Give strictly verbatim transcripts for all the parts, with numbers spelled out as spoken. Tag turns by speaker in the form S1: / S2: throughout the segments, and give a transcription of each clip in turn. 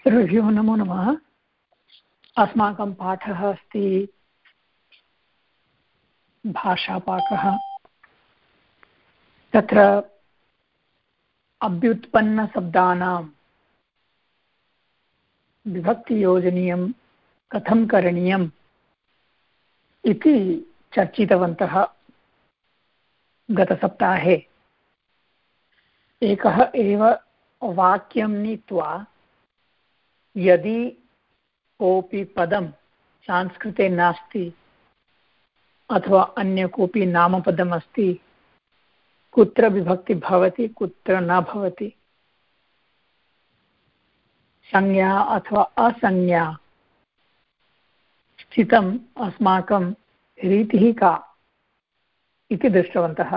S1: सर्वेभ्यो नमो नमः। अस्माकं पाठः अस्ति भाषापाठः। तत्र अभ्युत्पन्नशब्दानां विभक्तियोजनीयं कथं करणीयम् इति चर्चितवन्तः। गतसप्ताहे एकः एव वाक्यं नीत्वा यदि कोऽपि पदं संस्कृते नास्ति अथवा अन्य कोऽपि नामपदम् अस्ति, कुत्र विभक्ति भवति कुत्र न भवति, संज्ञा अथवा असंज्ञा स्थितम् अस्माकं रीतिः का इति दृष्टवन्तः।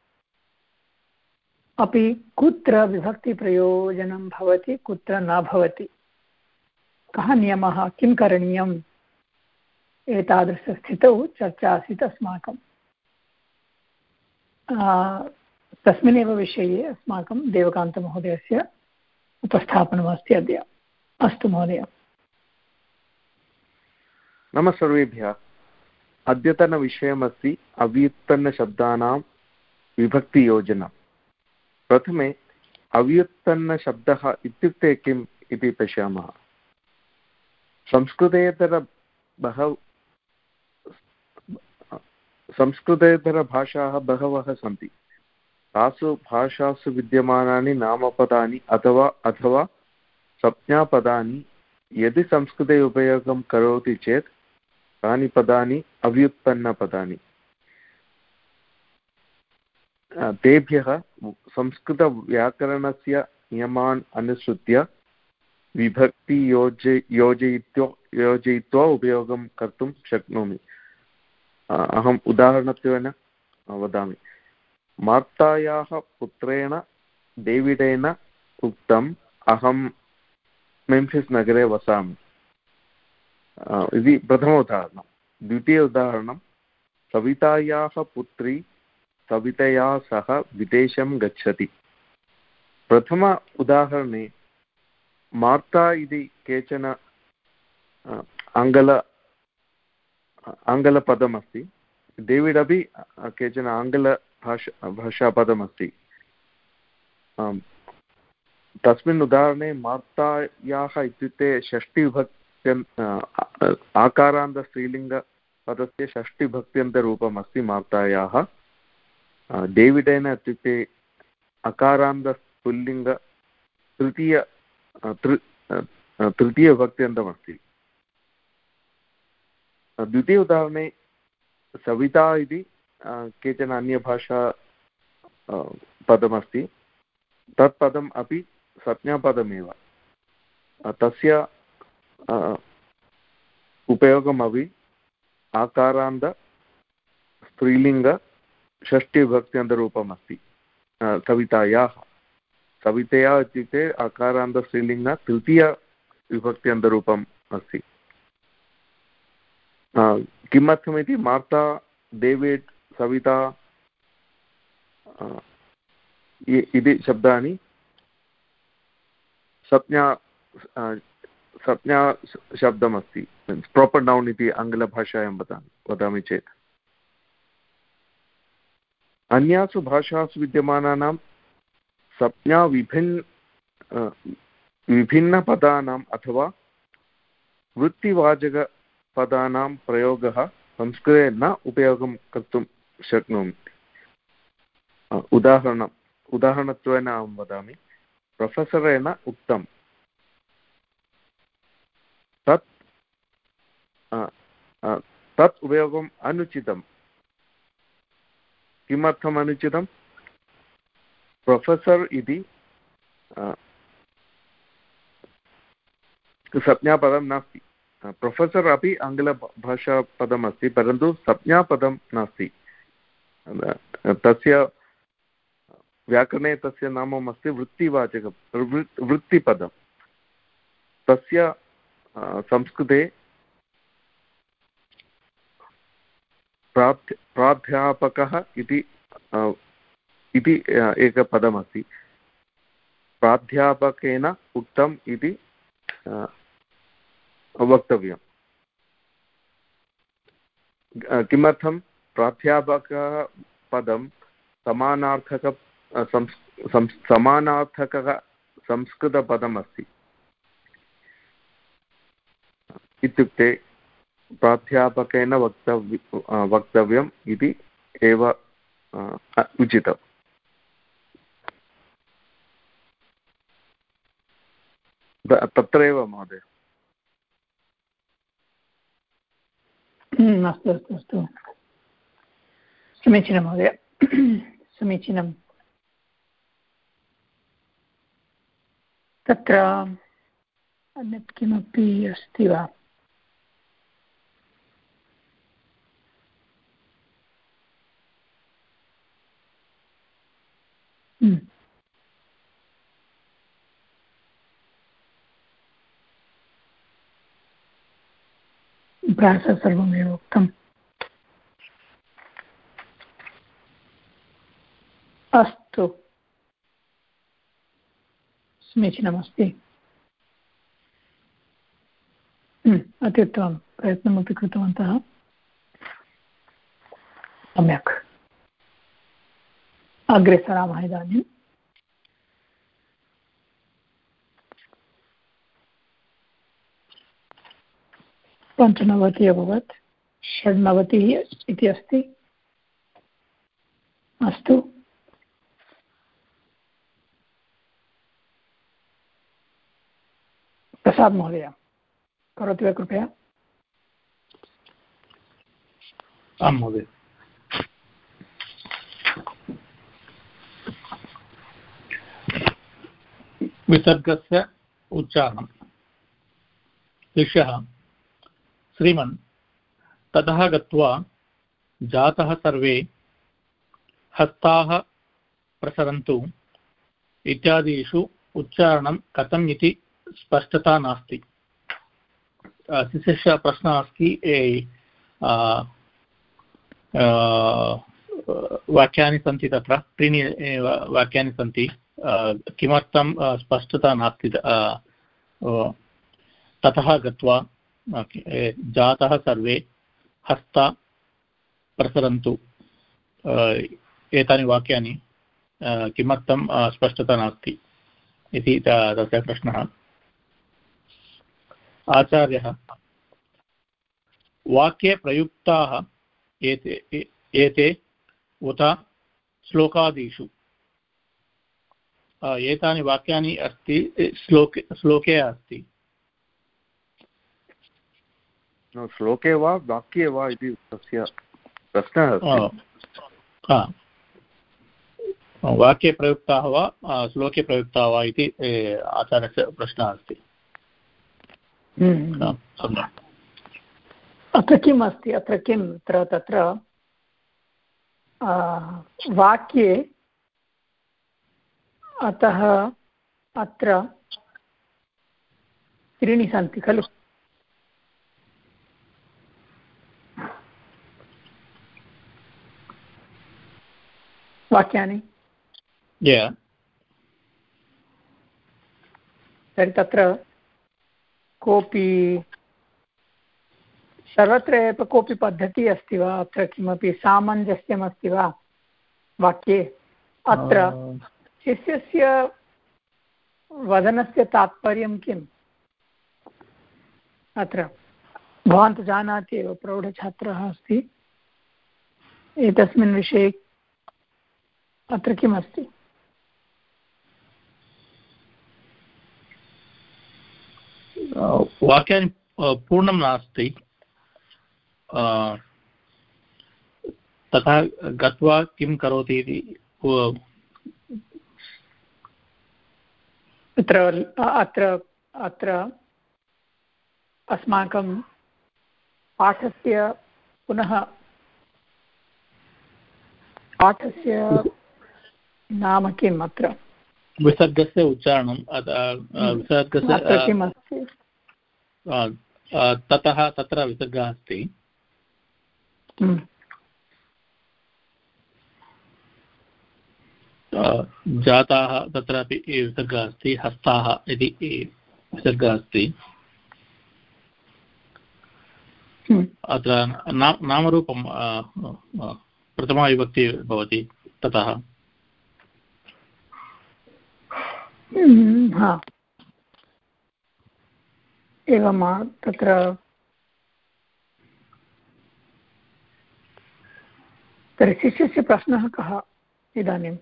S1: अपि कुत्र विभक्तिप्रयोजनं भवति कुत्र न भवति, कः नियमः, किं करणीयम्, एतादृशस्थितौ चर्चा आसीत् अस्माकं। तस्मिन्नेव विषये अस्माकं देवकान्तमहोदयस्य उपस्थापनमस्ति अद्य। अस्तु महोदय।
S2: नमः सर्वेभ्यः। अद्यतनविषयमस्ति अव्युत्पन्नशब्दानां विभक्तियोजनं। प्रथमे अव्युत्पन्नशब्दः इत्युक्ते किम् इति पश्यामः। संस्कृतेतर बहव संस्कृतेतरभाषाः बहवः सन्ति। तासु भाषासु विद्यमानानि नामपदानि अथवा अथवा संज्ञापदानि यदि संस्कृते उपयोगं करोति चेत् तानि पदानि अव्युत्पन्नपदानि। तेभ्यः संस्कृतव्याकरणस्य नियमान् अनुसृत्य विभक्ति योजय योजयित्वा योजयित्वा उपयोगं कर्तुं शक्नोमि। अहम् उदाहरणत्वेन वदामि। मार्तायाः पुत्रेण डेविडेन उक्तम् अहं मेम्फिस् नगरे वसामि इति प्रथम उदाहरणं। द्वितीय उदाहरणं सवितायाः पुत्री सवितया सह विदेशं गच्छति। प्रथम उदाहरणे मार्ता इति केचन आङ्ग्ल आङ्ग्लपदमस्ति, डेविड् अपि केचन आङ्ग्लभाषा भाषापदमस्ति। तस्मिन् उदाहरणे मार्तायाः इत्युक्ते षष्टिविभक्त्यन् आकारान्तस्त्रीलिङ्गपदस्य षष्टिविभक्त्यन्तरूपम् अस्ति मार्तायाः। डेविडेन इत्युक्ते अकारान्तपुल्लिङ्ग तृतीय तृ तृतीयविभक्त्यन्तमस्ति। द्वितीय उदाहरणे सविता इति केचन अन्यभाषा पदमस्ति। तत् पदम् अपि संज्ञापदमेव। तस्य उपयोगमपि आकारान्त स्त्रीलिङ्ग षष्टिविभक्त्यन्तरूपम् अस्ति। सवितायाः सवितया इत्युक्ते अकारान्तस्त्रीलिङ्ग तृतीयविभक्त्यन्तरूपम् अस्ति। किमर्थमिति मार्ता, डेविड्, सविता इति शब्दानि संज्ञा संज्ञा शब्दमस्ति। प्रापर् नौन् इति आङ्ग्लभाषायां वदामि वदामि चेत्। अन्यासु भाषासु विद्यमानानां संज्ञा विभिन्न विभिन्नपदानाम् अथवा वृत्तिवाचकपदानां प्रयोगः संस्कृते न उपयोगं कर्तुं शक्नोमि। उदाहरणम् उदाहरणत्वेन अहं वदामि। प्रोफेसरेण उक्तं तत् तत् उपयोगम् अनुचितं। किमर्थम् अनुचितं? प्रोफेसर् इति संज्ञापदं नास्ति। प्रोफेसर् अपि आङ्ग्लभाषापदमस्ति, परन्तु संज्ञापदं नास्ति। तस्य व्याकरणे तस्य नामम् अस्ति वृत्तिवाचक वृत्तिपदं। तस्य संस्कृते प्राध् प्राध्यापकः इति इति एकपदमस्ति। प्राध्यापकेन उक्तम् इति वक्तव्यं। किमर्थं प्राध्यापकपदं समानार्थक समानार्थकः संस्कृतपदम् अस्ति। इत्युक्ते प्राध्यापकेन वक्तव्य वक्तव्यम् इति एव उचितम्। तत्रैव महोदय।
S1: अस्तु अस्तु अस्तु समीचीनं महोदय समीचीनं। तत्र अन्यत् किमपि अस्ति वा? प्रायः सर्वमेव उक्तम्। अस्तु समीचीनमस्ति। अत्युत्तमं, प्रयत्नमपि कृतवन्तः। सम्यक्, अग्रे सरामः इदानीं। पञ्चनवतिः अभवत्, षड्नवतिः इति अस्ति। अस्तु, प्रसाद् महोदय करोति वा कृपया?
S3: आं महोदय। विसर्गस्य उच्चारणं। शिष्यः श्रीमन् ततः गत्वा जातः सर्वे हस्ताः प्रसरन्तु इत्यादिषु उच्चारणं कथम् इति स्पष्टता नास्ति। शिष्यस्य प्रश्नः अस्ति, वाक्यानि सन्ति, तत्र त्रीणि वाक्यानि सन्ति, किमर्थं स्पष्टता नास्ति? ततः गत्वा जातः सर्वे हस्ता प्रसरन्तु, एतानि वाक्यानि किमर्थं स्पष्टता नास्ति इति तस्य प्रश्नः। आचार्यः वाक्ये प्रयुक्ताः एते एते उत श्लोकादिषु, एतानि वाक्यानि अस्ति श्लोके श्लोके अस्ति।
S2: श्लोके वा वाक्ये वा इति तस्य प्रश्नः अस्ति।
S3: वाक्ये प्रयुक्ताः वा श्लोके प्रयुक्ताः वा इति आचार्यस्य प्रश्नः अस्ति।
S1: अत्र किम् अस्ति? अत्र किम् अत्र तत्र वाक्ये, अतः अत्र त्रीणि सन्ति खलु? वाक्यानि तर्हि तत्र कोऽपि सर्वत्र एव कोऽपि पद्धतिः अस्ति वा? अत्र किमपि सामञ्जस्यमस्ति वा वाक्ये? अत्र शिष्यस्य वदनस्य तात्पर्यं किम्? अत्र भवान् तु जानाति एव, प्रौढछात्रः अस्ति, एतस्मिन् विषये अत्र किमस्ति?
S3: वाक्यानि पूर्णं नास्ति, तथा गत्वा किं करोति इति
S1: अत्र अत्र अत्र अस्माकं पाठस्य पुनः पाठस्य नाम किम्? अत्र
S3: विसर्गस्य उच्चारणं, विसर्गस्य
S1: किम् अस्ति?
S3: ततः तत्र विसर्गः अस्ति। जाताः तत्रापि विसर्गः अस्ति, हस्ताः इति विसर्गः अस्ति अत्र नामरूपं प्रथमाविभक्ति भवति ततः
S1: हा एवं तत्र तर्हि शिष्यस्य प्रश्नः कः इदानीम्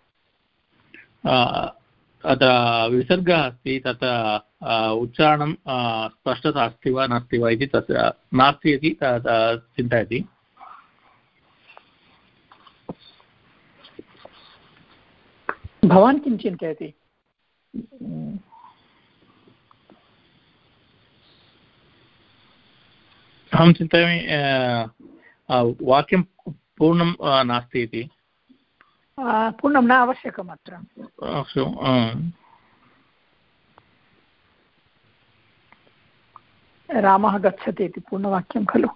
S3: अत्र विसर्गः अस्ति तत्र उच्चारणं स्पष्टता अस्ति वा नास्ति वा इति तस्य नास्ति इति चिन्तयति
S1: भवान् किं चिन्तयति
S3: अहं चिन्तयामि वाक्यं पूर्णं नास्ति इति
S1: पूर्णं न आवश्यकम् अत्र रामः गच्छति इति पूर्णवाक्यं खलु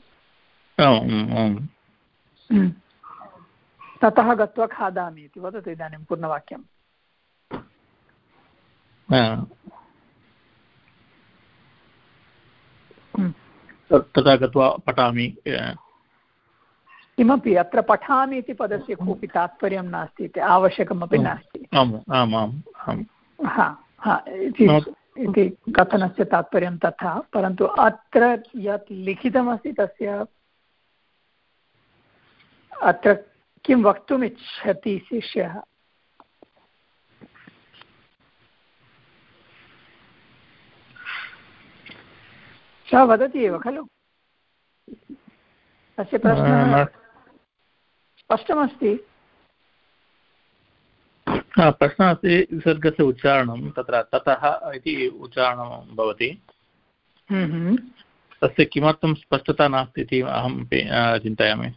S1: ततः गत्वा खादामि इति वदतु इदानीं पूर्णवाक्यं
S3: ततः गत्वा पठामि
S1: किमपि अत्र पठामि इति पदस्य कोऽपि तात्पर्यं नास्ति इति आवश्यकमपि नास्ति हा हा इति कथनस्य तात्पर्यं तथा परन्तु अत्र यत् लिखितमस्ति तस्य अत्र किं वक्तुमिच्छति शिष्यः सः वदति एव खलु तस्य प्रश्नः स्पष्टमस्ति
S3: प्रश्नः अस्ति विसर्गस्य उच्चारणं तत्र ततः इति उच्चारणं भवति तस्य किमर्थं स्पष्टता नास्ति इति अहं चिन्तयामि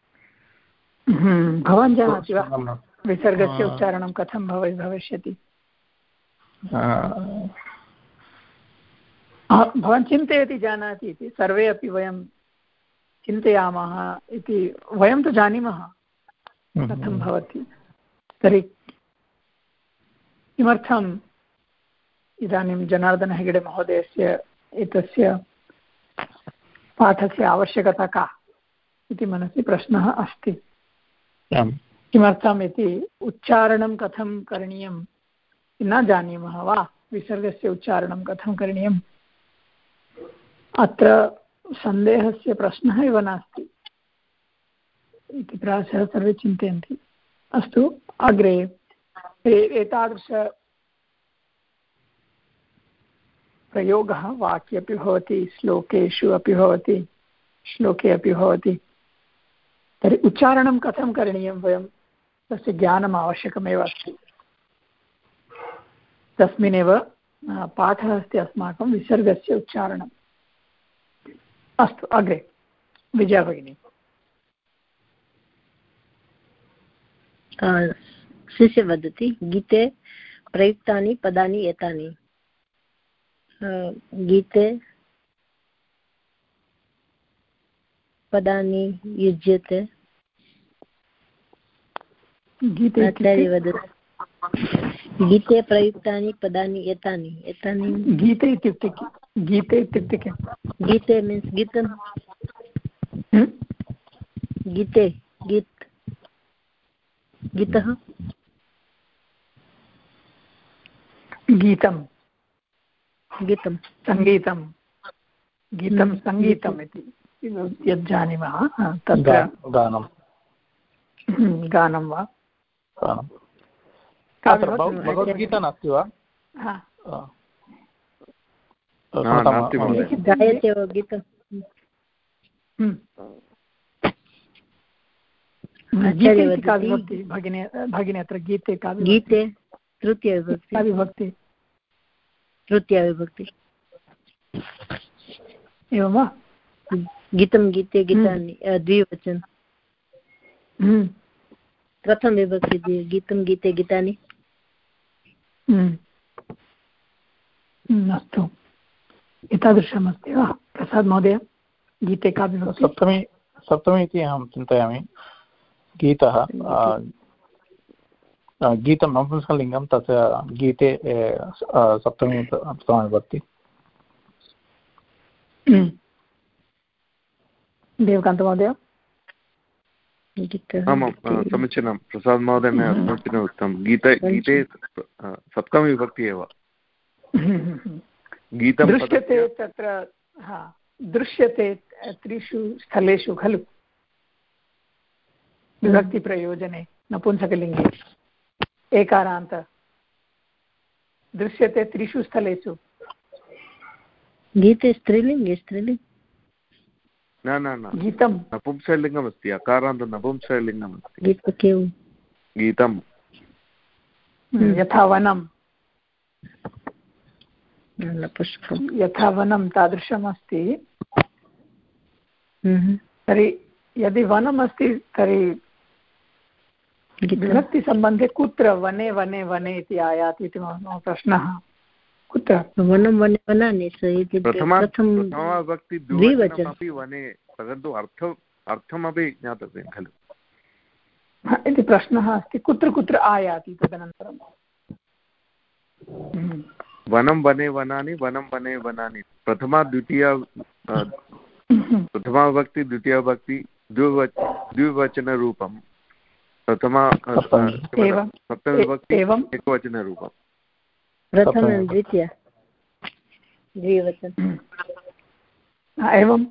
S1: भवान् जानाति वा विसर्गस्य उच्चारणं कथं भव भविष्यति भवान् चिन्तयति जानाति इति सर्वे अपि वयं चिन्तयामः इति वयं तु जानीमः कथं भवति तर्हि किमर्थम् इदानीं जनार्दन हेगडे महोदयस्य एतस्य पाठस्य आवश्यकता का इति मनसि प्रश्नः अस्ति किमर्थम् इति उच्चारणं कथं करणीयं न जानीमः वा विसर्गस्य उच्चारणं कथं करणीयम् अत्र सन्देहस्य प्रश्नः एव नास्ति इति प्रायशः सर्वे चिन्तयन्ति अस्तु अग्रे एतादृश प्रयोगः वाक्ये अपि भवति श्लोकेषु अपि भवति श्लोके अपि भवति तर्हि उच्चारणं कथं करणीयं वयं तस्य ज्ञानम् आवश्यकमेव अस्ति तस्मिन्नेव पाठः अस्ति अस्माकं विसर्गस्य उच्चारणम् अस्तु अग्रे विजया भगिनी
S4: शिष्य वदति गीते प्रयुक्तानि पदानि एतानि गीते पदानि युज्यते
S1: गीते
S4: वदति गीते प्रयुक्तानि पदानि एतानि एतानि
S1: गीते इत्युक्ते गीते इत्युक्ते किं
S4: गीते मीन्स् गीतं गीते गीत गीतः
S1: गीतं
S4: गीतं
S1: सङ्गीतं गीतं सङ्गीतम् इति यत् जानीमः तत्र
S3: गानं
S1: गानं वा
S3: भगवद्गीता नास्ति वा
S4: गायते वा गीतं
S1: भगिनी भगिनी अत्र गीते का
S4: गीते तृतीया विभक्ति
S1: विभक्ति
S4: तृतीया विभक्ति
S1: एवं वा
S4: गीतं गीते गीतानि द्विवचन प्रथम विभक्ति गीतं गीते गीतानि
S1: अस्तु एतादृशमस्ति वा प्रसाद् महोदय गीते का विभक्ति
S3: सप्तमी सप्तमी इति अहं चिन्तयामि गीतः गीतं नपुंसकलिङ्गं तस्य गीते सप्तमी प्रथमा विभक्ति
S1: देवकान्तमहोदय।
S2: आमां समीचीनं, प्रसादमहोदयेन समीचीनम् उक्तं। गीते गीते सप्तमी एव गीतं
S1: दृश्यते तत्र दृश्यते त्रिषु स्थलेषु खलु विभक्तिप्रयोजने नपुंसकलिङ्गे एकारान्त दृश्यते त्रिषु स्थलेषु।
S4: गीते स्त्रीलिङ्गे स्त्रीलिङ्ग
S2: न न न
S1: गीतं
S2: नपुंसकलिङ्गमस्ति, अकारान्त नपुंसकलिङ्गमस्ति गीतं।
S1: यथा वनं यथा वनं तादृशमस्ति। तर्हि यदि वनमस्ति तर्हि विभक्तिसम्बन्धे कुत्र वने वने वने इति आयाति इति मम प्रश्नः। कुत्र
S4: वनं वने वनानि
S2: प्रथमाविभक्ति द्विवचनमपि वने, परन्तु अर्थ अर्थमपि ज्ञातव्यं खलु
S1: इति प्रश्नः अस्ति। कुत्र कुत्र आयाति तदनन्तरं
S2: वनं वने वनानि वनं वने वनानि प्रथमा द्वितीया प्रथमाविभक्ति द्वितीयाविभक्ति द्विवच द्विवचनरूपं प्रथमा सप्तमीविभक्ति एकवचनरूपं
S4: प्रथमं द्वितीया द्विवचन
S1: एवं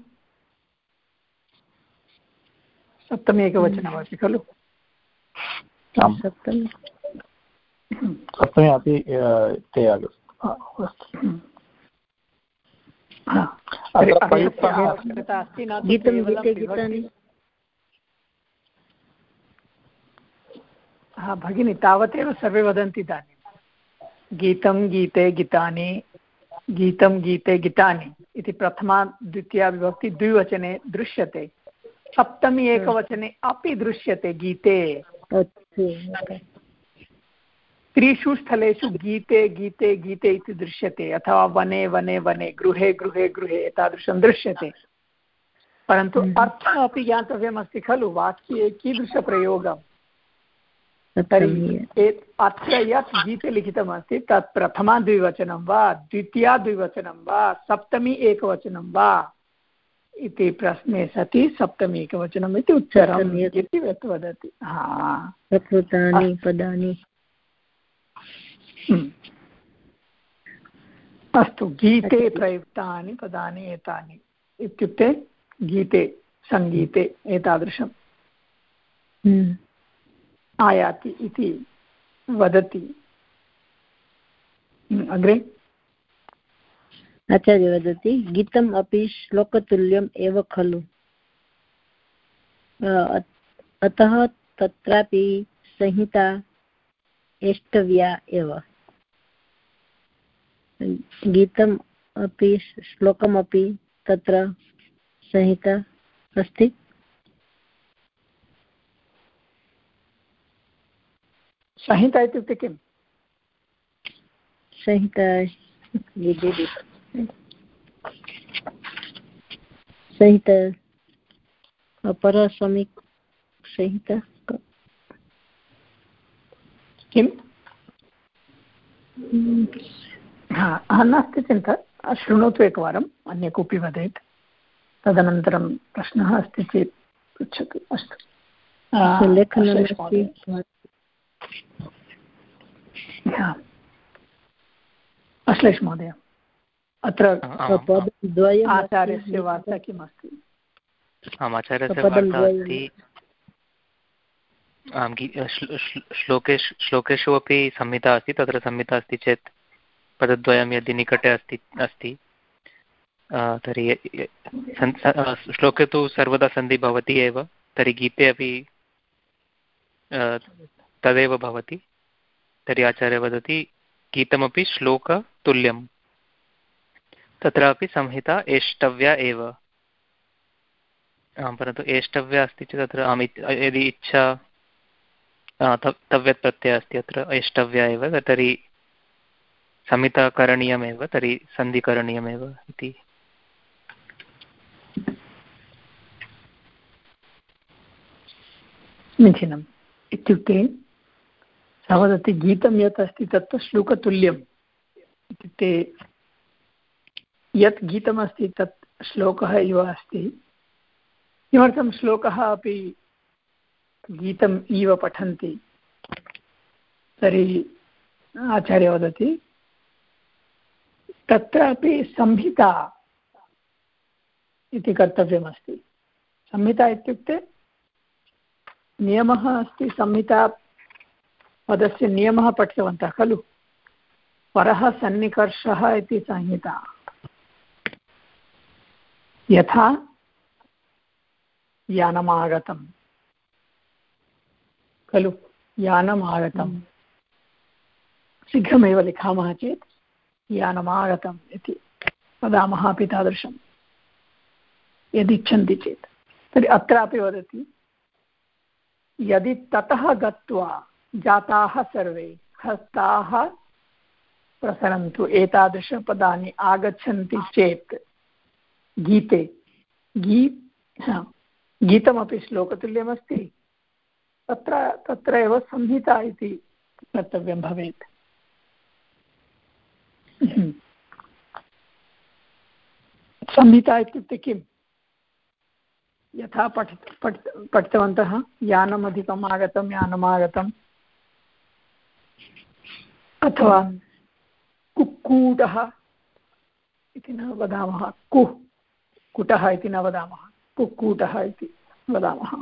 S1: सप्तमी एकवचनमस्ति खलु।
S3: सप्तमी सप्तमी अपि ते आगच्छति।
S4: गीतं गीते गीतानि।
S1: हा भगिनी, तावदेव सर्वे वदन्ति इदानीं गीतं गीते गीतानि गीतं गीते गीतानि इति प्रथमा द्वितीया विभक्ति द्विवचने दृश्यते, सप्तमी एकवचने अपि दृश्यते गीते। त्रिषु स्थलेषु गीते गीते गीते इति दृश्यते, अथवा वने वने वने गृहे गृहे गृहे एतादृशं दृश्यते। परन्तु अर्थः अपि ज्ञातव्यमस्ति खलु वाक्ये कीदृशप्रयोगं। तर्हि अत्र यत् गीते लिखितमस्ति तत् प्रथमा द्विवचनं वा द्वितीया द्विवचनं वा सप्तमी एकवचनं वा इति प्रश्ने सति सप्तमी एकवचनम् इति उत्तरम् इति वदति। हा
S4: प्रकृतानि पदानि।
S1: अस्तु, गीते प्रयुक्तानि पदानि एतानि इत्युक्ते गीते सङ्गीते एतादृशम् आयाति इति वदति। अग्रे
S4: आचार्य वदति गीतम् अपि श्लोकतुल्यम् एव खलु, अतः तत्रापि संहिता एष्टव्या एव। गीतम् अपि श्लोकमपि तत्र संहिता अस्ति।
S1: संहिता इत्युक्ते किम्?
S4: संहिता संहिता अपरसमिक संहिता
S1: किम्? हा नास्ति चिन्ता, शृणोतु एकवारम्, अन्य कोऽपि वदेत्, तदनन्तरं प्रश्नः अस्ति चेत् पृच्छतु। अस्तु, लेखनमस्ति। अश्लेष महोदय, अत्र आचार्यस्य वार्ता किम् अस्ति?
S5: आम्, आचार्यस्य वार्ता अस्ति श्लोकेषु श्लोकेषु अपि संहिता अस्ति। तत्र संहिता अस्ति चेत् पदद्वयं यदि निकटे अस्ति अस्ति तर्हि श्लोके तु सर्वदा सन्धि भवति एव, तर्हि गीते अपि तदेव भवति। तर्हि आचार्य वदति गीतमपि श्लोकतुल्यं, तत्रापि संहिता एष्टव्या एव। परन्तु एष्टव्या अस्ति चेत् तत्र आम् यदि इच्छा तव्यत् प्रत्ययः अस्ति अत्र एष्टव्या एव, तर्हि संहिता करणीयमेव, तर्हि सन्धि करणीयमेव इति।
S1: समीचीनम्। इत्युक्ते सः वदति गीतं यत् अस्ति तत् श्लोकतुल्यम्। इत्युक्ते यत् गीतमस्ति तत् श्लोकः इव अस्ति। किमर्थं श्लोकः अपि गीतम् इव पठन्ति? तर्हि आचार्य वदति तत्रापि संहिता इति कर्तव्यमस्ति। संहिता इत्युक्ते नियमः अस्ति। संहिता पदस्य नियमः पठितवन्तः खलु। परः सन्निकर्षः इति संहिता। यथा यानमागतं खलु, यानमागतं शीघ्रमेव लिखामः चेत् यानमागतम् इति वदामः अपि तादृशं यदिच्छन्ति चेत्। तर्हि अत्रापि वदति यदि ततः गत्वा जाताः सर्वे हस्ताः प्रसरन्तु एतादृशपदानि आगच्छन्ति चेत् गीते गी गीतमपि श्लोकतुल्यमस्ति। तत्र तत्र एव संहिता इति कर्तव्यं भवेत्। संहिता इत्युक्ते किम्? यथा पठि पठि पठितवन्तः यानम् अधिकम् आगतं यानमागतम्, अथवा कुक्कूटः इति न वदामः, कुः कुटः इति न वदामः, कुक्कूटः इति वदामः।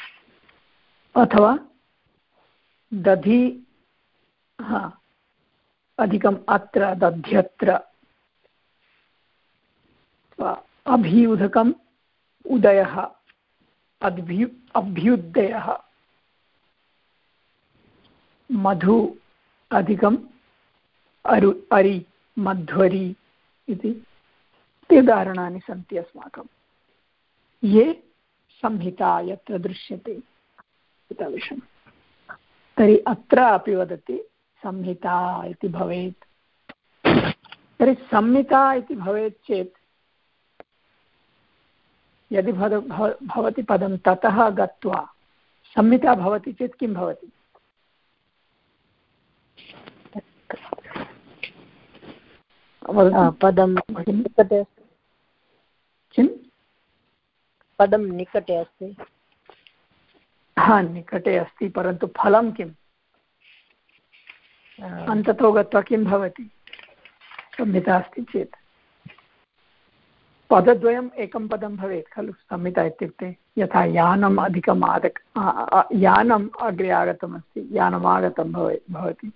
S1: अथवा दधि हा अधिकम् अत्र दध्यत्र, अभ्युदकम् उदयः अभ्यु अभ्युदयः, मधु अधिकम् अरु अरि मध्वरि इति उदाहरणानि सन्ति अस्माकं। ये संहिता यत्र दृश्यते तादृशं। तर्हि अत्र अपि वदति संहिता इति भवेत्। तर्हि संहिता इति भवेत् चेत् यदि भवति पदं ततः गत्वा संहिता भवति चेत् किं भवति?
S4: पदं निकटे
S1: किं?
S4: पदं निकटे अस्ति।
S1: हा, निकटे अस्ति, परन्तु फलं किम्? अन्ततो गत्वा किं भवति? संहिता अस्ति चेत् पदद्वयम् एकं पदं भवेत् खलु। संहिता इत्युक्ते यथा यानम् अधिकम् आगत यानम् अग्रे आगतमस्ति, यानमागतं भवे भवति।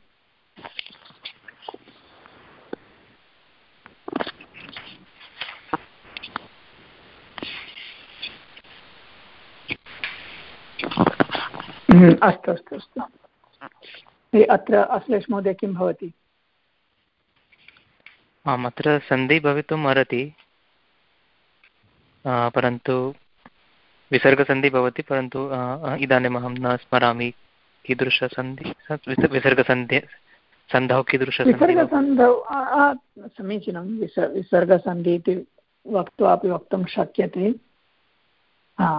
S1: अस्तु अस्तु अस्तु। अत्र अश्लेष महोदय किं भवति?
S5: आम्, अत्र सन्धि भवितुम् अर्हति, परन्तु विसर्गसन्धि भवति, परन्तु इदानीम् अहं न स्मरामि कीदृशसन्धि विसर्गसन्धि सन्धौ कीदृशसन्धि।
S1: विसर्गसन्धौ समीचीनं। विस विसर्गसन्धि इति वक्त्वा अपि वक्तुं शक्यते। हा,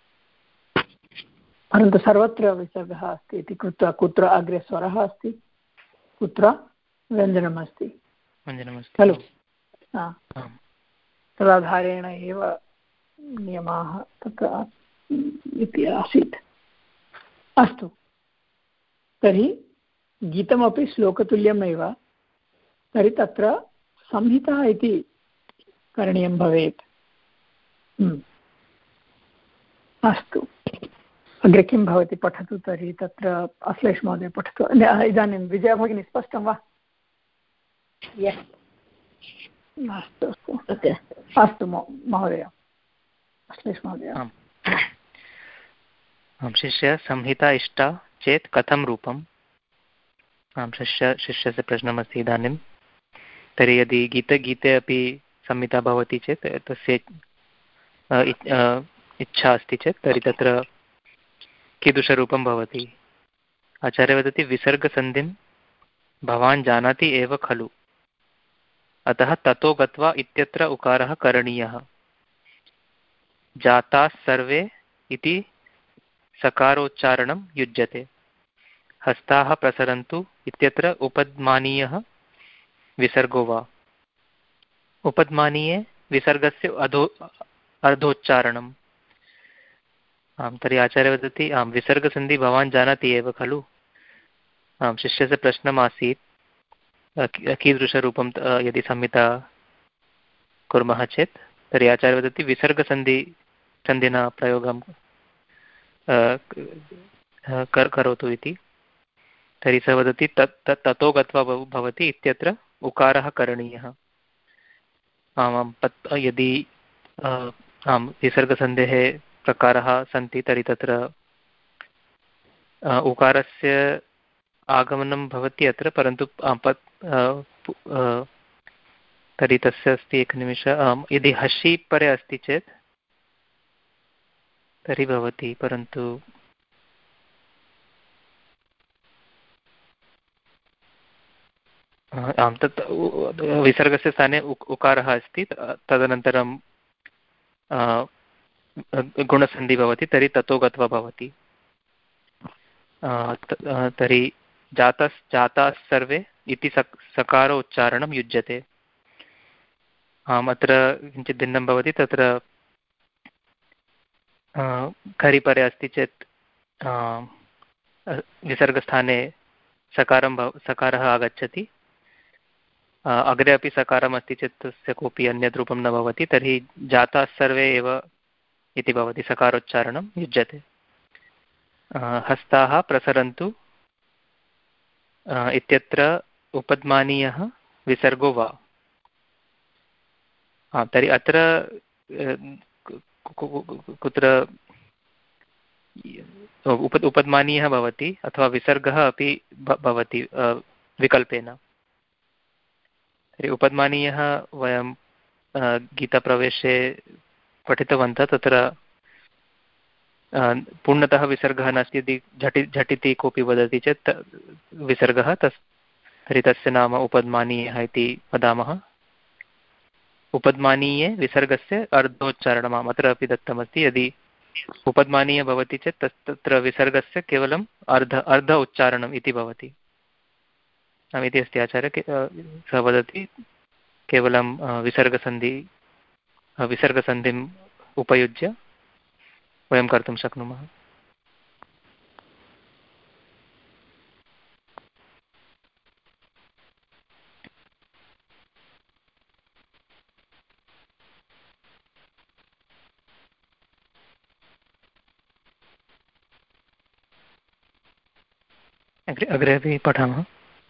S1: परन्तु सर्वत्र विसर्गः अस्ति इति कृत्वा कुत्र अग्रे स्वरः अस्ति, कुत्र व्यञ्जनम् अस्ति खलु। तदाधारेण एव नियमाः तत्र इति आसीत्। अस्तु, तर्हि गीतमपि श्लोकतुल्यमेव। तर्हि तत्र संहिता इति करणीयं भवेत्। अस्तु, अग्रे किं भवति पठतु। तर्हि तत्र अश्लेष महोदय पठतु। इदानीं विजया भगिनी स्पष्टं वा? अस्तु अस्तु अस्तु महोदय, अश्लेष महोदय।
S5: आं शिष्य, संहिता इष्टा चेत् कथं रूपम्? आं शिष्य शिष्यस्य प्रश्नमस्ति इदानीं। तर्हि यदि गीते गीते अपि संहिता भवति चेत् तस्य इच्छा अस्ति चेत् तर्हि तत्र कीदृशरूपं भवति? आचार्य वदति विसर्गसन्धिं भवान् जानाति एव खलु, अतः ततो गत्वा इत्यत्र उकारः करणीयः। जाताः सर्वे इति सकारोच्चारणं युज्यते। हस्ताः प्रसरन्तु इत्यत्र उपद्मानीयः विसर्गो वा? उपद्मानीये विसर्गस्य अधो अर्धोच्चारणम्। आं तर्हि आचार्य वदति आं विसर्गसन्धि भवान् जानाति एव खलु। आं शिष्यस्य प्रश्नमासीत् कीदृशरूपं यदि संहिता कुर्मः चेत् तर्हि आचार्य वदति विसर्गसन्धि सन्धिना प्रयोगं करोतु इति। तर्हि सः वदति तत् ततो गत्वा भवति इत्यत्र उकारः करणीयः। आमां तत् यदि आं विसर्गसन्धेः प्रकारः सन्ति तर्हि तत्र उकारस्य आगमनं भवति अत्र, परन्तु तर्हि तस्य अस्ति एकनिमिषम्। यदि हषि परे अस्ति चेत् तर्हि भवति, परन्तु आं तत् विसर्गस्य स्थाने उकारः अस्ति, तदनन्तरं गुणसन्धि भवति, तर्हि ततो गत्वा भवति। तर्हि जातस् जाताः सर्वे इति सक सकारोच्चारणं युज्यते। आम् अत्र किञ्चित् भिन्नं भवति। तत्र खरिपरे अस्ति चेत् विसर्गस्थाने सकारं भव सकारः आगच्छति। अग्रे अपि सकारम् अस्ति चेत् तस्य कोऽपि अन्यत् रूपं न भवति, तर्हि जाताः सर्वे एव इति भवति, सकारोच्चारणं युज्यते। हस्ताः प्रसरन्तु इत्यत्र उपद्मानीयः विसर्गो वा। तर्हि अत्र कुत्र उप उपद्मानीयः भवति अथवा विसर्गः अपि भवति विकल्पेन। तर्हि उपद्मानीयः वयं गीताप्रवेशे पठितवन्तः। तत्र पूर्णतः विसर्गः नास्ति। यदि झटि झटिति कोऽपि वदति चेत् विसर्गः तस् तर्हि तस्य नाम उपद्मानीयः इति वदामः। उपद्मानीये विसर्गस्य अर्धोच्चारणम् अत्र अपि दत्तमस्ति। यदि उपद्मानीय भवति चेत् तस् तत्र विसर्गस्य केवलम् अर्ध अर्ध उच्चारणम् इति भवति। इति अस्ति आचार्य सः वदति केवलं विसर्गसन्धि विसर्गसन्धिम् उपयुज्य वयं कर्तुं शक्नुमः। अग्रे अग्रे अपि पठामः।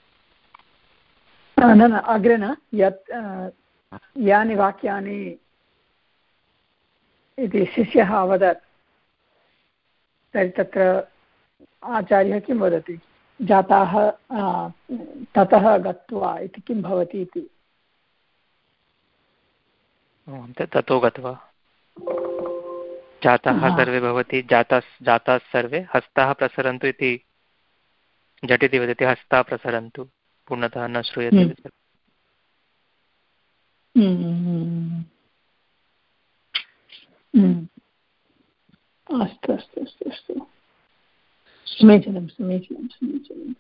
S1: न न अग्रे न, यत् यानि वाक्यानि इति शिष्यः अवदत् तर्हि तत्र आचार्यः किं वदति? जाताः ततः गत्वा इति किं भवति इति।
S5: ततो गत्वा जाताः सर्वे भवति। जाताः जाताः सर्वे हस्ताः प्रसरन्तु इति झटिति वदति। हस्ताः प्रसरन्तु पूर्णतः न श्रूयते।
S1: अस्तु अस्तु अस्तु अस्तु समीचीनं समीचीनं समीचीनं।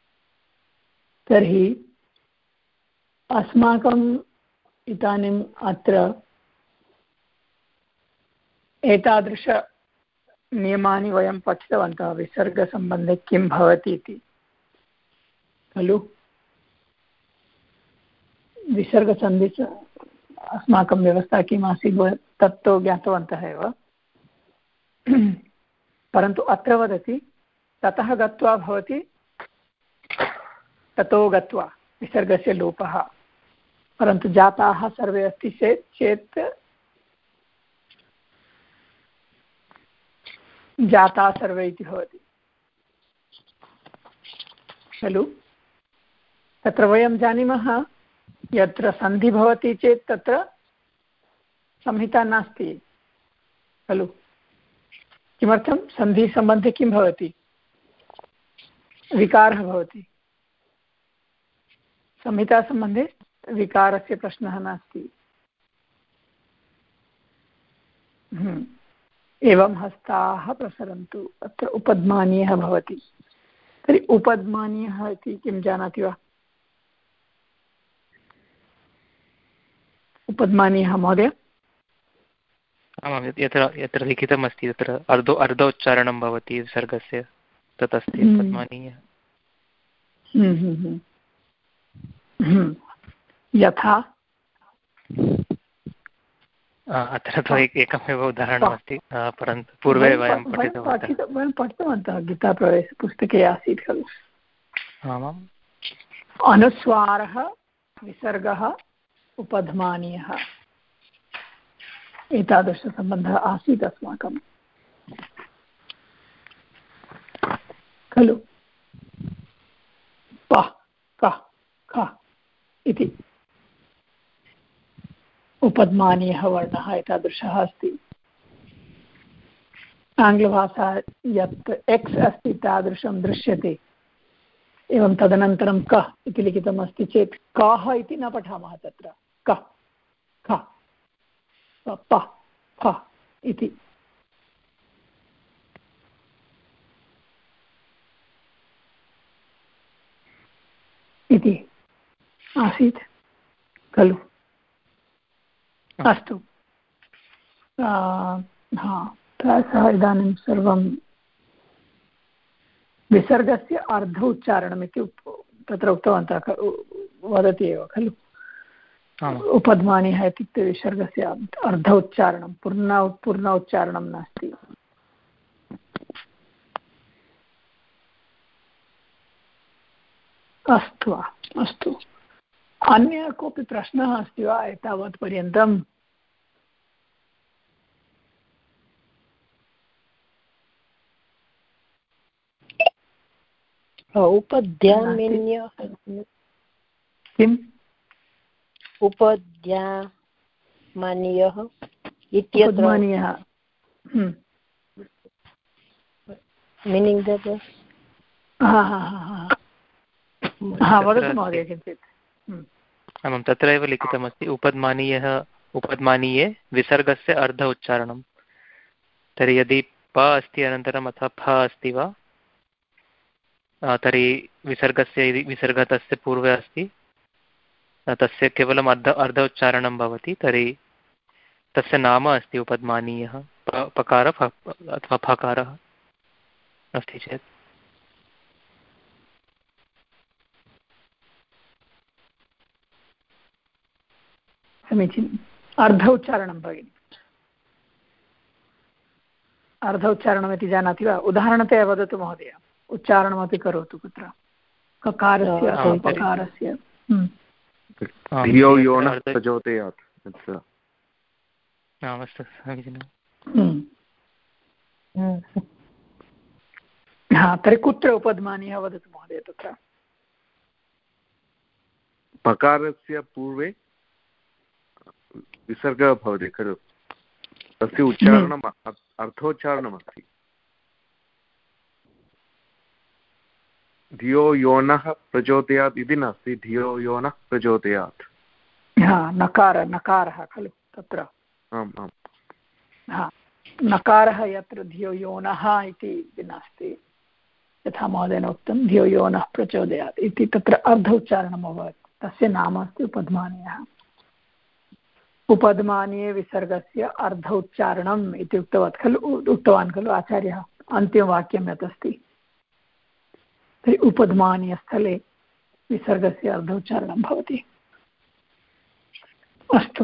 S1: तर्हि अस्माकम् इदानीम् अत्र एतादृशनियमानि वयं पठितवन्तः विसर्गसम्बन्धे किं भवति इति खलु। विसर्गसन्धि अस्माकं व्यवस्था किम् आसीत् तत्तु ज्ञातवन्तः एव, परन्तु अत्र वदति ततः गत्वा भवति ततो गत्वा विसर्गस्य लोपः। परन्तु जाताः सर्वे अस्ति चेत् चेत् जाता सर्वे इति भवति खलु। तत्र वयं जानीमः यत्र सन्धि भवति चेत् तत्र संहिता नास्ति खलु। किमर्थं? सन्धिसम्बन्धे किं भवति? विकारः भवति। संहितासम्बन्धे विकारस्य प्रश्नः नास्ति। एवं हस्ताः प्रसरन्तु अत्र उपद्मानीयः भवति। तर्हि उपद्मानीयः इति किं जानाति वा? उपद्मानीयः महोदय?
S5: आमां यत्र यत्र लिखितमस्ति तत्र अर्धो अर्धोच्चारणं भवति विसर्गस्य तत् अस्ति उपद्मानीयः।
S1: यथा
S5: अत्र तु एकमेव उदाहरणमस्ति परन्तु पूर्वे वयं पठितवन्तः
S1: वयं पठितवन्तः गीताप्रवेशपुस्तके आसीत् खलु।
S5: आमाम्
S1: अनुस्वारः विसर्गः उपध्मानीयः एतादृशसम्बन्धः आसीत् अस्माकं खलु। पः कः खः इति उपध्मानीयः वर्णः एतादृशः अस्ति। आङ्ग्लभाषा यत् एक्स् अस्ति तादृशं दृश्यते। एवं तदनन्तरं कः इति लिखितमस्ति चेत् कः इति न पठामः तत्र कः खः पः फः इति। इति आसीत् खलु। अस्तु हा प्रायशः इदानीं सर्वं विसर्गस्य अर्ध उच्चारणमिति तत्र उक्तवन्तः वदति एव खलु। उपध्मानीयः इत्युक्ते विसर्गस्य अर्ध उच्चारणं पूर्ण पूर्ण उच्चारणं नास्ति। अस्तु वा अस्तु। अन्य कोऽपि प्रश्नः अस्ति वा एतावत् पर्यन्तम्?
S4: उपध्यामिन्य
S1: किम्
S4: उपध्यामानीयः इत्यत्र मीनिङ्ग् दट्
S1: वदतु महोदय किञ्चित्।
S5: आमां तत्रैव लिखितमस्ति उपध्मानीयः उपध्मानीये विसर्गस्य अर्ध उच्चारणं। तर्हि यदि प अस्ति अनन्तरम् अथवा फ अस्ति वा तर्हि विसर्गस्य यदि विसर्गः तस्य पूर्वे अस्ति तस्य केवलम् अर्ध अर्ध उच्चारणं भवति तर्हि तस्य नाम अस्ति उपध्मानीयः। पकारः अथवा फकारः अस्ति चेत्
S1: समीचीनम्। अर्ध उच्चारणं भगिनि अर्ध उच्चारणमिति जानाति वा? उदाहरणतया वदतु महोदय। उच्चारणमपि करोतु कुत्र ककारस्य अथवा पकारस्य।
S2: धियो यो नः प्रचोदयात्।
S5: अस्तु समीचीनं।
S1: हा तर्हि कुत्र उपध्मानीयः वदतु महोदय? तत्र
S2: पकारस्य पूर्वे विसर्गः भवति खलु तस्य उच्चारणम् अर्थोच्चारणमस्ति। धियो यो नः प्रचोदयात् इति नास्ति धियो यो नः प्रचोदयात्।
S1: नकार नकारः खलु तत्र।
S2: आम् आम्
S1: हा नकारः यत्र धियो यो नः इति नास्ति यथा महोदयेन उक्तं धियो यो नः प्रचोदयात् इति तत्र अर्ध उच्चारणम् अभवत्। तस्य नाम अस्ति उपध्मानीयः। उपध्मानीये विसर्गस्य अर्ध उच्चारणम् इति उक्तवत् खलु उक्तवान् खलु आचार्यः अन्तिमवाक्यं यत् अस्ति। तर्हि उपध्मानीयस्थले विसर्गस्य अर्ध उच्चारणं भवति। अस्तु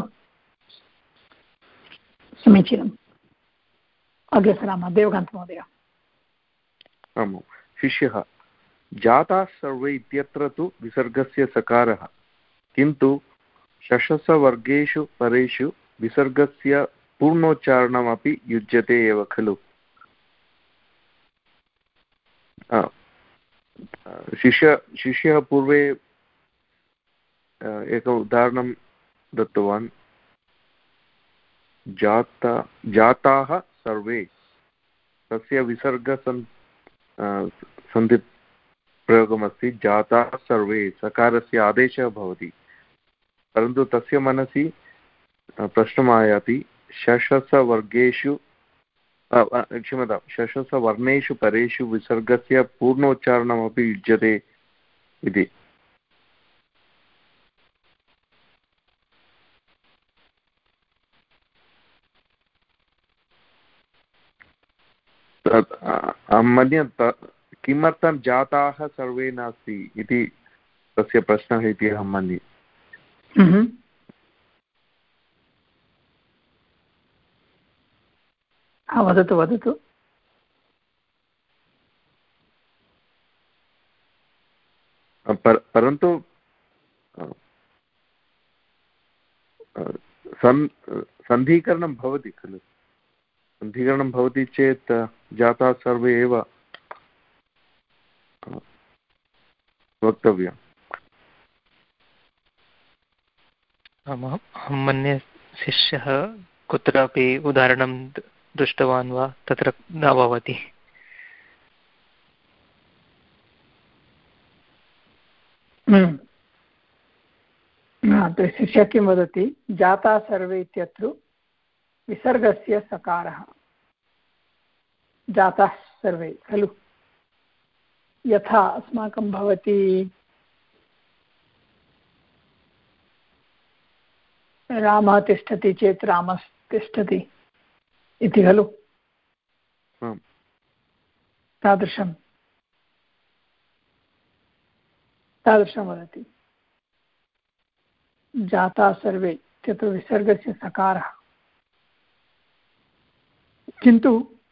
S1: समीचीनम्। अग्रे सरामः। देवकान्तमहोदय।
S2: आमां शिष्यः जाताः सर्वे इत्यत्र तु विसर्गस्य सकारः किन्तु षषसवर्गेषु परेषु विसर्गस्य पूर्णोच्चारणमपि युज्यते एव खलु। शिष्य शिष्यः पूर्वे एकम् उदाहरणं दत्तवान्। जाता जाताः सर्वे तस्य विसर्गसन् सन्धि प्रयोगमस्ति। जाताः सर्वे सकारस्य आदेशः भवति परन्तु तस्य मनसि प्रश्नम् आयाति षषसवर्गेषु क्षम्यतां षषसवर्णेषु परेषु विसर्गस्य पूर्णोच्चारणमपि युज्यते इति। अहं मन्ये किमर्थं जाताः सर्वे नास्ति इति तस्य प्रश्नः इति अहं मन्ये।
S1: वदतु वदतु।
S2: पर परन्तु सन् सन्धीकरणं भवति खलु, सन्धीकरणं भवति चेत् जाताः सर्वे एव वक्तव्यम्।
S5: अहं मन्ये शिष्यः कुत्रापि उदाहरणं दृष्टवान् वा तत्र न भवति।
S1: शिष्यः किं वदति, जाता सर्वे इत्यत्र विसर्गस्य सकारः, जाताः सर्वे खलु। यथा अस्माकं भवति रामः तिष्ठति चेत् रामः तिष्ठति इति खलु, तादृशं तादृशं वदति। जाता सर्वे इत्यत्र विसर्गस्य सकारः, किन्तु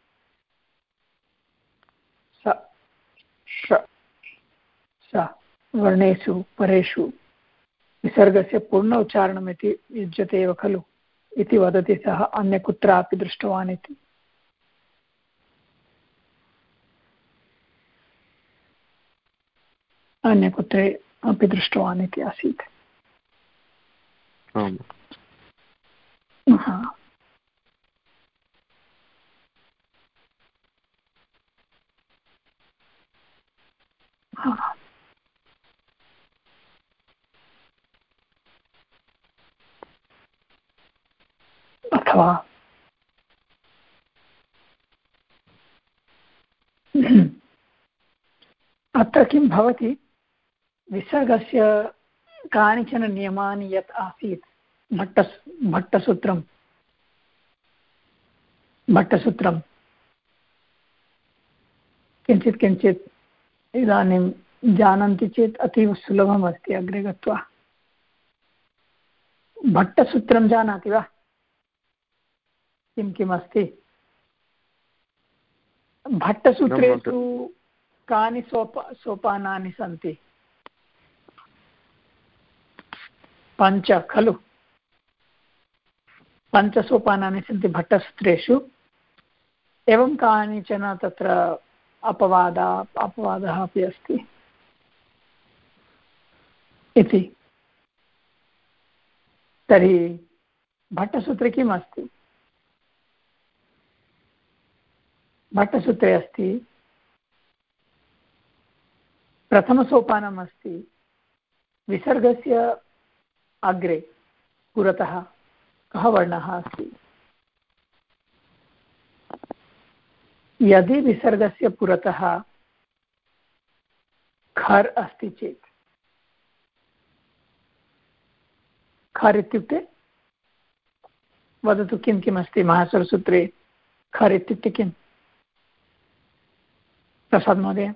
S1: स श स वर्णेषु परेषु विसर्गस्य पूर्ण उच्चारणमिति युज्यते एव खलु इति वदति सः, अन्य कुत्रापि दृष्टवान् इति। अन्य कुत्रे अपि दृष्टवान् इति आसीत्। अथवा अत्र किं भवति, विसर्गस्य कानिचन नियमानि यत् आसीत् भट्ट भट्टसूत्रं भट्टसूत्रं किञ्चित् किञ्चित् इदानीं जानन्ति चेत् अतीव सुलभम् अस्ति अग्रे गत्वा। भट्टसूत्रं जानाति वा, किं किम् अस्ति? भट्टसूत्रेषु कानि सोपा सोपानानि सन्ति? पञ्च खलु, पञ्चसोपानानि सन्ति भट्टसूत्रेषु। एवं कानिचन तत्र अपवादा अपवादः अपि अस्ति इति। तर्हि भट्टसूत्रे किम् अस्ति? भट्टसूत्रे अस्ति, प्रथमसोपानम् अस्ति विसर्गस्य अग्रे पुरतः कः वर्णः अस्ति। यदि विसर्गस्य पुरतः खर् अस्ति चेत्, खर् इत्युक्ते वदतु किं किम् अस्ति माहेश्वरसूत्रे? खर् इत्युक्ते किम्? प्रसाद् महोदय।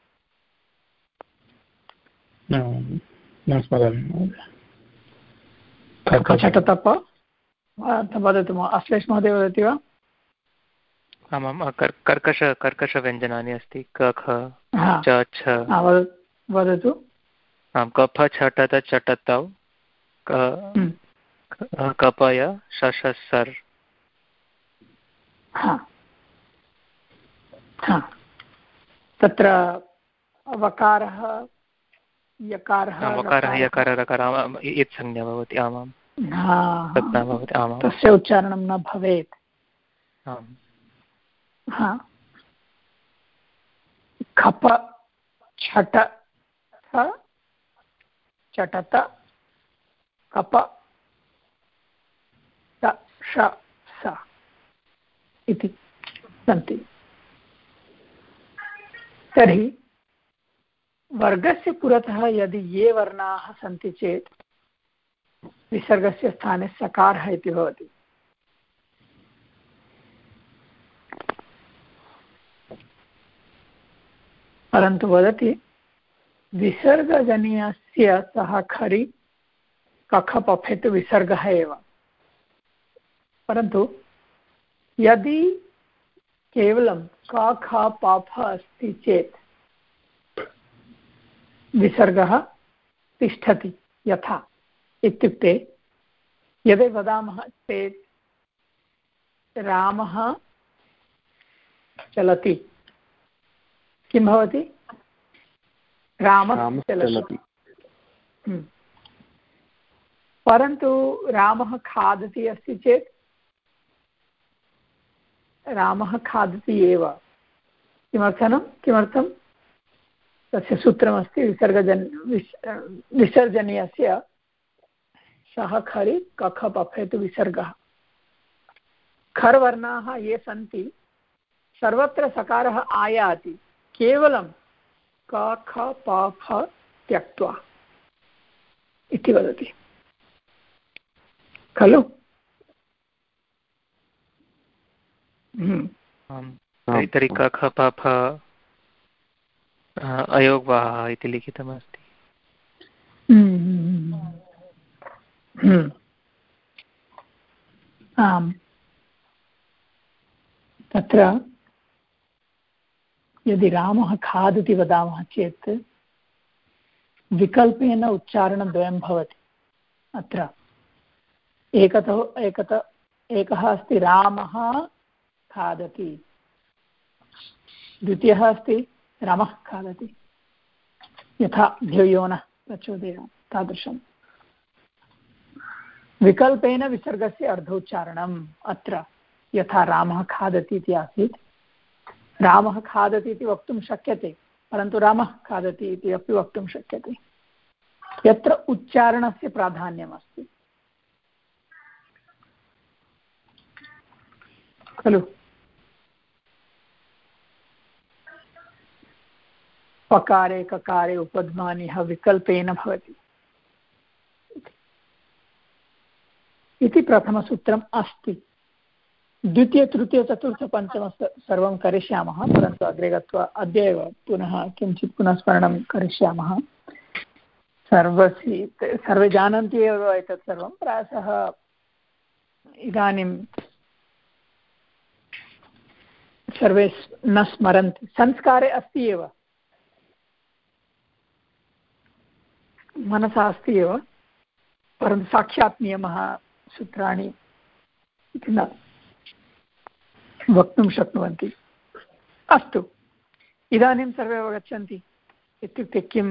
S1: कछटतप वदतु, अश्लेष महोदय वदति वा?
S5: आमां कर्कश कर्कशव्यञ्जनानि अस्ति, क ख च छ।
S1: वदतु।
S5: आं कफ छटत चटतौ कपय शशसर्।
S1: तत्र वकारः यकारः
S5: वकारः यकारः रकारः इति संज्ञा भवति। आमां तत् न भवति। आमां
S1: तस्य उच्चारणं न भवेत्। आम् खप छट चटत कप श स इति सन्ति। तर्हि वर्गस्य पुरतः यदि ये वर्णाः सन्ति चेत् विसर्गस्य स्थाने सकारः इति भवति। परन्तु वदति विसर्गजनीयस्य सः खरि कखपफेतु विसर्गः एव। परन्तु यदि केवलं क ख प फ अस्ति चेत् विसर्गः तिष्ठति। यथा इत्युक्ते यदि वदामः चेत् रामः चलति, किं भवति? रामः चलति। परन्तु रामः खादति अस्ति चेत् रामः खादति एव। किमर्थं किमर्थं तस्य सूत्रमस्ति विसर्गजन् विस् विसर्जनीयस्य सः खरि कख पफेतु विसर्गः। खर्वर्णाः ये सन्ति सर्वत्र सकारः आयाति, केवलं क ख प फ त्यक्त्वा इति वदति खलु।
S5: तर्हि क ख प फ अयोग्वाः इति लिखितमस्ति।
S1: आम्, तत्र यदि रामः खादति वदामः चेत् विकल्पेन उच्चारणद्वयं भवति। अत्र एकतः एकतः एकः अस्ति रामः खादति, द्वितीयः अस्ति रामः खादति। यथा ध्येयोनः प्रचोदयात् तादृशं विकल्पेन विसर्गस्य अर्धोच्चारणम्। अत्र यथा रामः खादति इति आसीत्, रामः खादति इति वक्तुं शक्यते, परन्तु रामः खादति इति अपि वक्तुं शक्यते। यत्र उच्चारणस्य प्राधान्यमस्ति खलु। पकारे ककारे उपध्मानिः विकल्पेन भवति इति प्रथमसूत्रम् अस्ति। द्वितीय तृतीय चतुर्थ पञ्चम सर्वं करिष्यामः, परन्तु अग्रे गत्वा अद्य एव पुनः किञ्चित् पुनः स्मरणं करिष्यामः। सर्वस्य सर्वे जानन्ति एव एतत् सर्वं, प्रायशः इदानीं सर्वे न स्मरन्ति। संस्कारे अस्ति एव, मनसा अस्ति एव, परन्तु साक्षात् नियमः सूत्राणि इति न वक्तुं शक्नुवन्ति। अस्तु, इदानीं सर्वे अवगच्छन्ति इत्युक्ते किम्,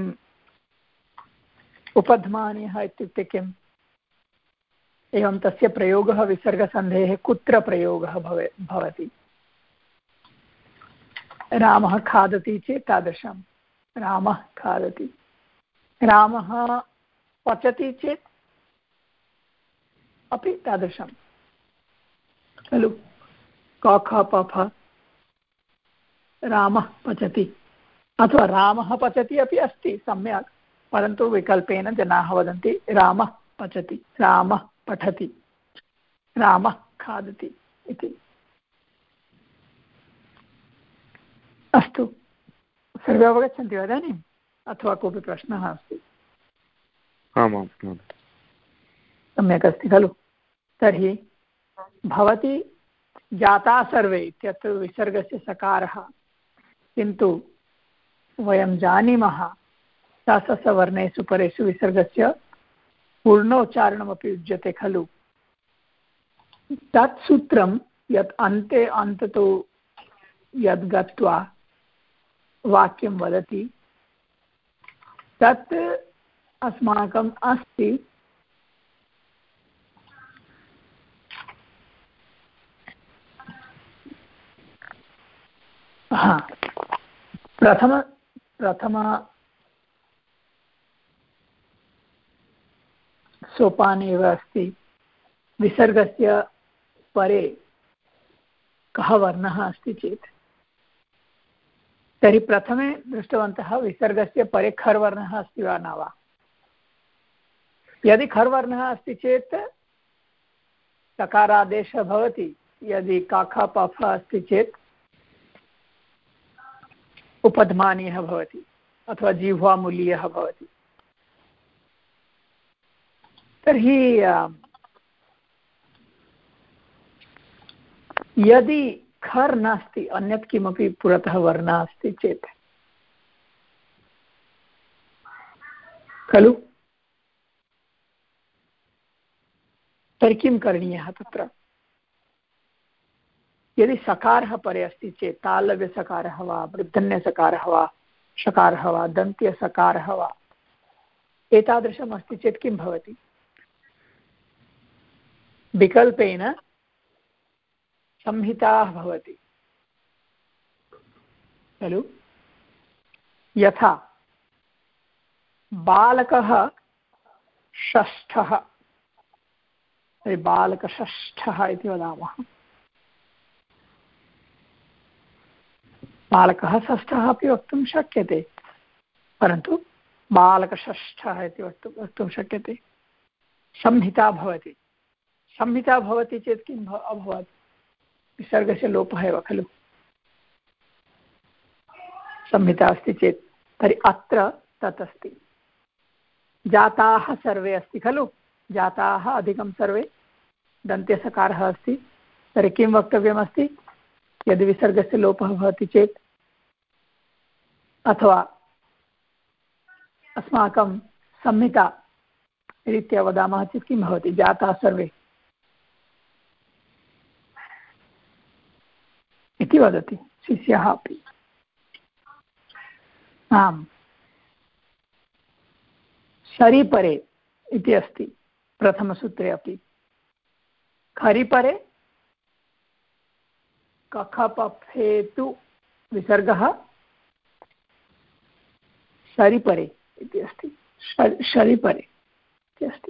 S1: उपध्मानीयः इत्युक्ते किम्, एवं तस्य प्रयोगः विसर्गसन्धेः कुत्र प्रयोगः भवे भवति। रामः खादति चेत् तादृशं रामः खादति। रामः पचति चेत् अपि तादृशं खलु। क ख प फ रामः पचति, अथवा रामः पचति अपि अस्ति सम्यक्, परन्तु विकल्पेन जनाः वदन्ति रामः पचति, रामः पठति, रामः खादति इति। अस्तु, सर्वे अवगच्छन्ति वा इदानीम्, अथवा कोऽपि प्रश्नः अस्ति?
S2: आमां,
S1: सम्यक् अस्ति खलु। तर्हि भवती जाता सर्वे इत्यत्र विसर्गस्य सकारः, किन्तु वयं जानीमः ससवर्णेषु परेषु विसर्गस्य पूर्णोच्चारणमपि युज्यते खलु। तत् सूत्रं यत् अन्ते अन्ततो यद् गत्वा वाक्यं वदति तत् अस्माकम् अस्ति। हा, प्रथम प्रथम सोपाने एव अस्ति विसर्गस्य परे कः वर्णः अस्ति चेत्। तर्हि प्रथमे दृष्टवन्तः विसर्गस्य परे खर् वर्णः अस्ति वा न वा। यदि खर् वर्णः अस्ति चेत् सकारादेशः भवति, यदि क ख प फ अस्ति चेत् उपध्मानीयः भवति अथवा जिह्वामूलीयः भवति। तर्हि यदि खर् नास्ति अन्यत् किमपि पुरतः वर्णः अस्ति चेत् खलु तर्हि किं करणीयः तत्र? यदि सकारः परे अस्ति चेत् तालव्यसकारः वा वृद्धन्यसकारः वा शकारः वा दन्त्यसकारः वा एतादृशम् अस्ति चेत् किं भवति? विकल्पेन संहिता भवति खलु। यथा बालकः षष्ठः, तर्हि बालकषष्ठः इति वदामः। बालकः षष्ठः अपि वक्तुं शक्यते, परन्तु बालकषष्ठः इति वक्तुं वक्तुं शक्यते। संहिता भवति। संहिता भवति चेत् किम् अभवत्? विसर्गस्य लोपः एव खलु। संहिता अस्ति चेत् तर्हि अत्र तत् अस्ति। जाताः सर्वे अस्ति खलु, जाताः अधिकं सर्वे, दन्त्यसकारः अस्ति। तर्हि किं वक्तव्यमस्ति? यदि विसर्गस्य लोपः भवति चेत् अथवा अस्माकं संहिता रीत्या वदामः चेत् किं भवति? जाताः सर्वे इति वदति शिष्यः अपि। आम्, शरीपरे इति अस्ति प्रथमसूत्रे अपि। खरिपरे कखपफेतु विसर्गः, शरीपरे इति अस्ति। शरीपरे इति अस्ति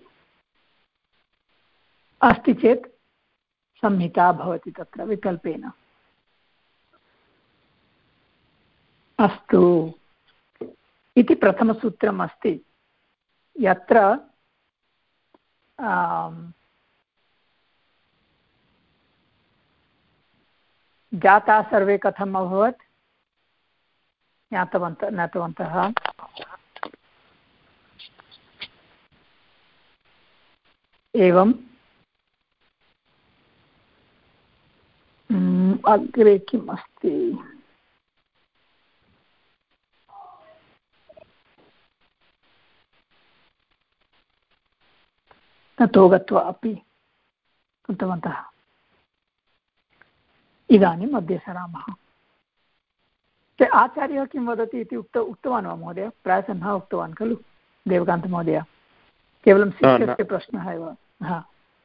S1: अस्ति चेत् संहिता भवति तत्र विकल्पेन। अस्तु इति प्रथमसूत्रम् अस्ति, यत्र जाता सर्वे कथम् अभवत् ज्ञातवन्तः ज्ञातवन्तः एवं अग्रे किम् अस्ति? ततो गत्वा अपि कृतवन्तः। इदानीम् अद्य सरामः। ते आचार्यः किं वदति इति उक्त उक्तवान् वा महोदय? प्रायशः न उक्तवान् खलु देवकान्तमहोदय, केवलं शिष्यस्य प्रश्नः एव। हा,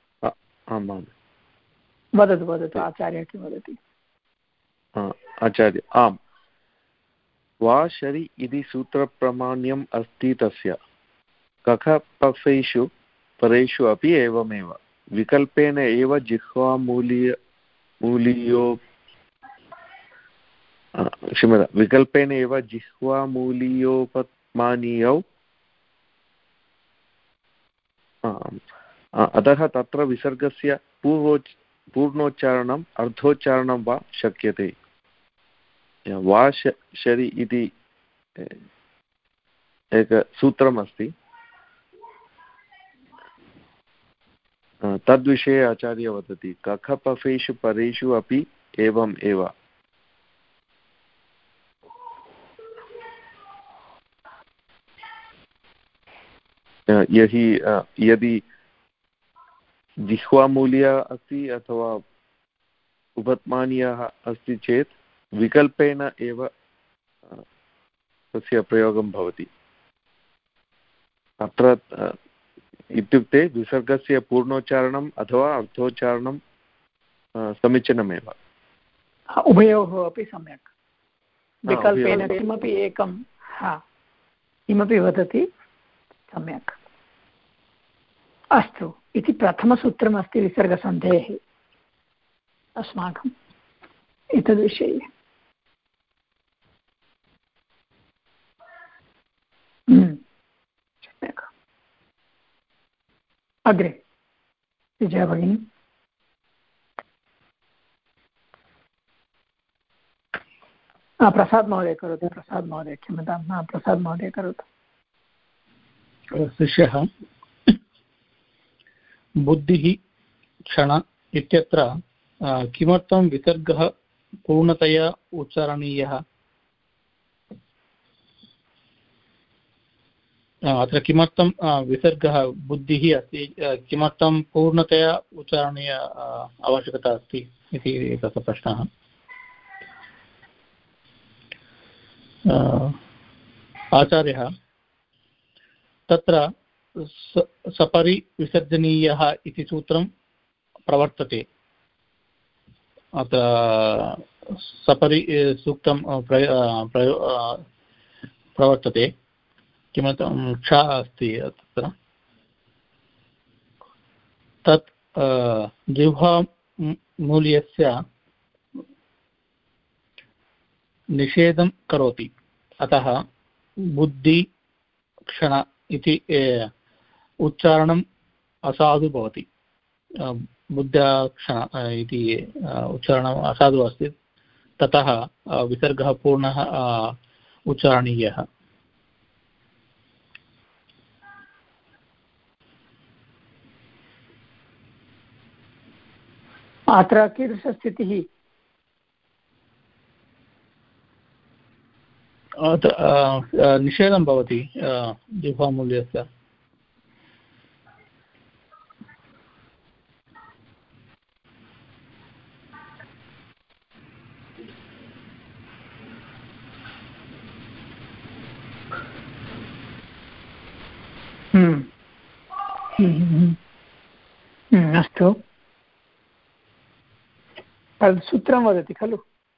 S1: वदतु वदतु, आचार्यः किं वदति?
S2: आचार्य आम्, वा शरि इति सूत्रप्रामाण्यम् अस्ति तस्य। कखपफेषु परेषु अपि एवमेव। विकल्पेन एव जिह्वामूलीय मूलीयो क्षम्यतां विकल्पेन एव जिह्वामूलीयोपमानीयौ। अतः तत्र विसर्गस्य पूर्वोच् पूर्णोच्चारणम् अर्धोच्चारणं वा शक्यते। वा शरि इति एकसूत्रमस्ति, तद्विषये आचार्य वदति कखपफेषु परेषु अपि एवम् एव। यदि यदि जिह्वामूल्यः अस्ति अथवा उपत्मानीयः अस्ति चेत् विकल्पेन एव तस्य प्रयोगं भवति। अत्र इत्युक्ते विसर्गस्य पूर्णोच्चारणम् अथवा अर्थोच्चारणं समीचीनमेव।
S1: उभयोः अपि सम्यक्। विकल्पेन किमपि एकं हा किमपि वदति सम्यक्। अस्तु इति प्रथमसूत्रमस्ति विसर्गसन्धेः अस्माकम् एतद्विषये। सम्यक्। अग्रे विजया भगिनी। प्रसाद् महोदय करोतु प्रसाद् महोदय क्षम्यतां न प्रसाद् महोदय करोतु।
S3: शिष्यः बुद्धिः क्षण इत्यत्र किमर्थं विसर्गः पूर्णतया उच्चारणीयः? अत्र किमर्थं विसर्गः बुद्धिः अस्ति किमर्थं पूर्णतया उच्चारणीय आवश्यकता अस्ति इति एकः प्रश्नः। आचार्यः तत्र सपरि विसर्जनीयः इति सूत्रं प्रवर्तते। अत्र सपरि सूक्तं प्रवर्तते किमर्थं क्ष अस्ति तत्र तत् जिह्वामूल्यस्य निषेधं करोति। अतः बुद्धि क्षण इति उच्चारणम् असाधु भवति। बुद्ध्याक्षण इति उच्चारणम् असाधु अस्ति ततः विसर्गः पूर्णः उच्चारणीयः।
S1: अत्र कीदृशस्थितिः?
S3: निषेधं भवति जिह्वामूल्यस्य।
S1: अस्तु तद् सूत्रं वदति खलु?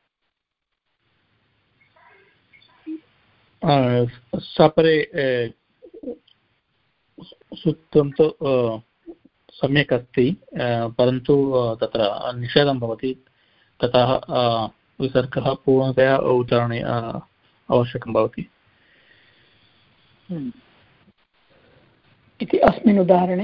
S3: सपरे सूत्रं तु सम्यक् अस्ति परन्तु तत्र निषेधं भवति ततः विसर्गः पूर्णतया उच्चारणे आवश्यकं भवति
S1: इति अस्मिन् उदाहरणे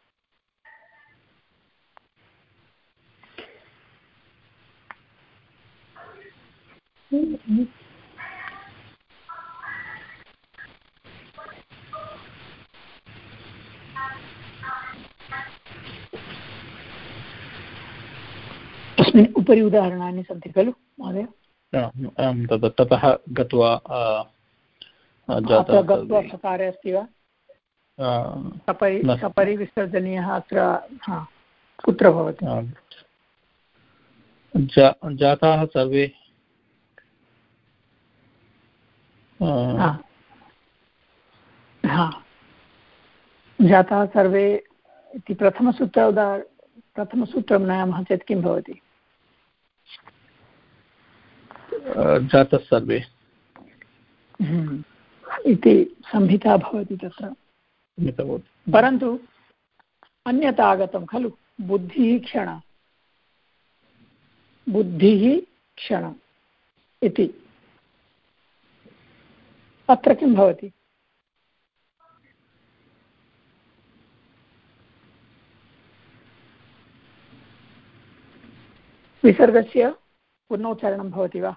S1: अस्मिन् उपरि उदाहरणानि सन्ति खलु महोदय?
S3: ततः गत्वा
S1: गत्वा सकारे अस्ति वा? सपरि सपरि विसर्जनीयः अत्र कुत्र भवति?
S3: जाताः सर्वे
S1: जाताः सर्वे इति प्रथमसूत्र उदा प्रथमसूत्रं नयामः चेत् किं भवति?
S3: जातः सर्वे
S1: इति संहिता भवति तत्र। परन्तु अन्यथा आगतं खलु बुद्धिः क्षण बुद्धिः क्षण इति अत्र किं भवति? विसर्गस्य पुनरुच्चारणं भवति वा?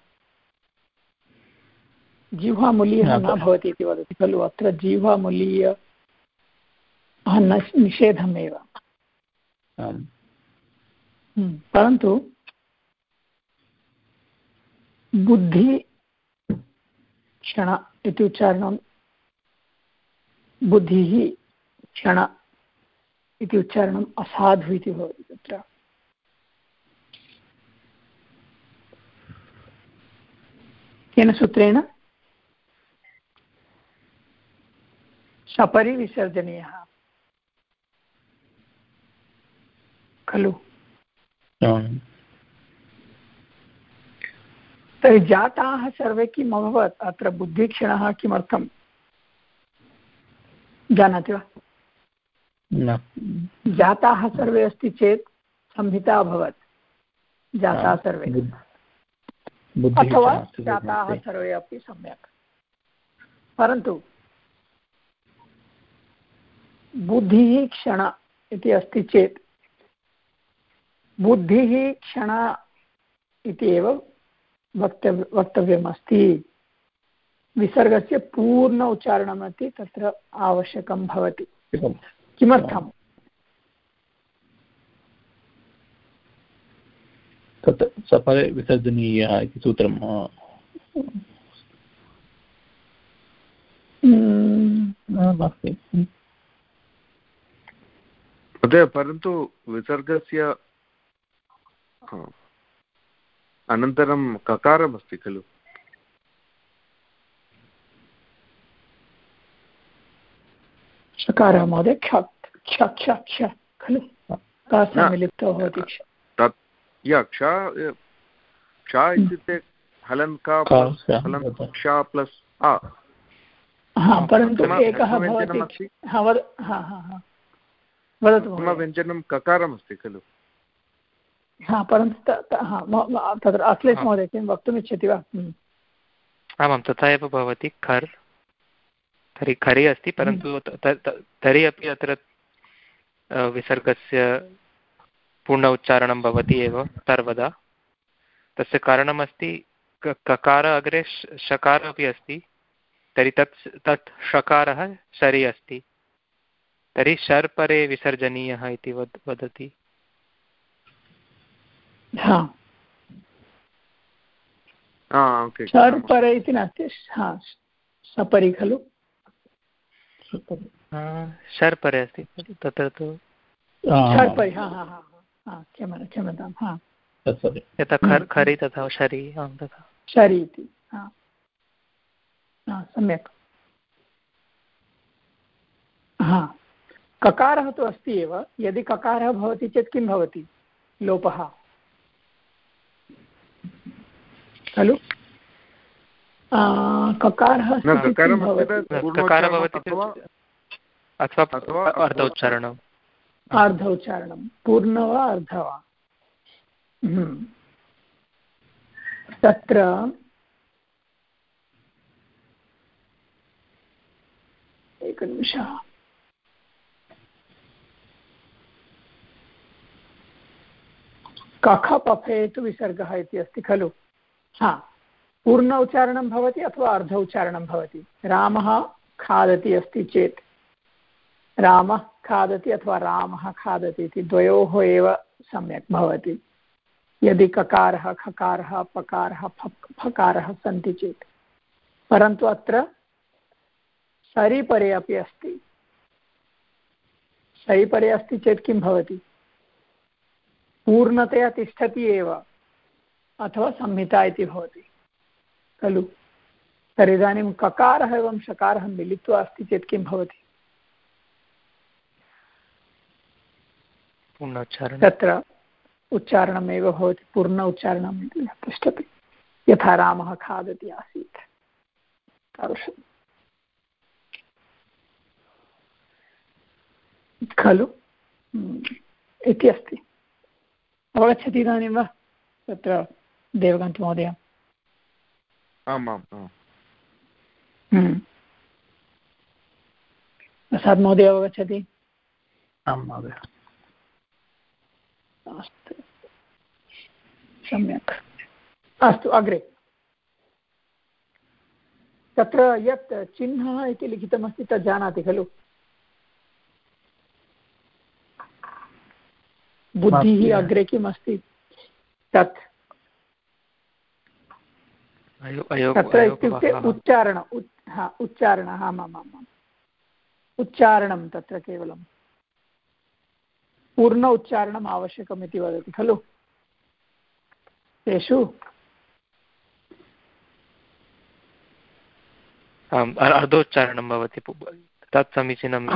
S1: जिह्वामूल्यः न भवति इति वदति खलु? अत्र जिह्वामूल्य निषेधमेव परन्तु बुद्धि क्षण इति उच्चारणं बुद्धिः क्षण इति उच्चारणम् असाधु इति भवति तत्र। केन सूत्रेण? सपरि विसर्जनीयः खलु? तर्हि जाताः सर्वे किम् अभवत्? अत्र बुद्धिक्षणः किमर्थं जानाति वा?
S3: न।
S1: जाताः सर्वे अस्ति चेत् संहिता अभवत् जाताः सर्वे अथवा जाताः सर्वे अपि सम्यक्। परन्तु बुद्धिः क्षण इति अस्ति चेत् बुद्धिः क्षण इति एव वक्तव्य वक्तव्यमस्ति विसर्गस्य पूर्ण उच्चारणमपि तत्र आवश्यकं भवति किमर्थम्
S3: तत् सफले विसर्जनीयः इति सूत्रं नास्ति
S2: परन्तु विसर्गस्य अनन्तरं ककारमस्ति खलु
S1: षकारः महोदय क्ष क्ष क्ष क्ष खलु मिलितो भवति
S2: तत् या क्ष क्ष इत्युक्ते हलन् का हलन् क्ष प्लस् आ
S1: परन्तु एकः भवति वदतु
S2: व्यञ्जनं ककारमस्ति खलु
S1: हा परन्तु तत्र अखिलेश महोदय किं वक्तुमिच्छति वा
S5: आमां तथा एव भवति खर् तर्हि खरि अस्ति परन्तु तर्हि अपि अत्र विसर्गस्य पूर्ण उच्चारणं भवति एव सर्वदा तस्य कारणमस्ति ककार अग्रे षकारः अपि अस्ति तर्हि तत् तत् षकारः शरि अस्ति तर्हि शर् परे विसर्जनीयः इति वद वदति
S1: शर् परे इति नास्ति सपरि खलु
S5: शर् परे अस्ति तत्र तु
S1: क्षम्यतां
S5: यथा खर् खरि तथा शरि तथा
S1: शरि इति सम्यक् हा ककारः तु अस्ति एव यदि ककारः भवति चेत् किं भवति लोपः खलु ककारः
S5: अथवा अर्धोच्चारणम्
S1: अर्धोच्चारणं पूर्ण वा अर्ध वा तत्र एकनिमिषः कख पफेतु विसर्गः इति अस्ति खलु हा पूर्ण उच्चारणं भवति अथवा अर्ध उच्चारणं भवति रामः खादति अस्ति चेत् रामः खादति अथवा रामः खादति इति द्वयोः एव सम्यक् भवति यदि ककारः खकारः पकारः फकारः सन्ति चेत् परन्तु अत्र सरिपरे अपि अस्ति सरिपरे अस्ति चेत् किं भवति पूर्णतया तिष्ठति एव अथवा संहिता इति भवति खलु तर्हि इदानीं ककारः एवं षकारः मिलित्वा अस्ति चेत् किं भवति तत्र उच्चारणमेव भवति पूर्ण उच्चारणम् इति तिष्ठति यथा रामः खादति आसीत् तादृशम् खलु इति अस्ति अवगच्छति इदानीं वा तत्र देवकान्तमहोदय
S2: आम् आम्
S1: प्रसाद् महोदय अवगच्छति
S3: आं महोदय
S1: अस्तु सम्यक् अस्तु अग्रे तत्र यत् चिह्नः इति लिखितमस्ति तत् जानाति खलु बुद्धिः अग्रे किम् अस्ति तत् तत्र इत्युक्ते उच्चारण उच्चारण आमामाम् उच्चारणं तत्र केवलं पूर्ण उच्चारणम् आवश्यकम् इति वदति खलु तेषु
S5: अर्धोच्चारणं भवति तत् समीचीनं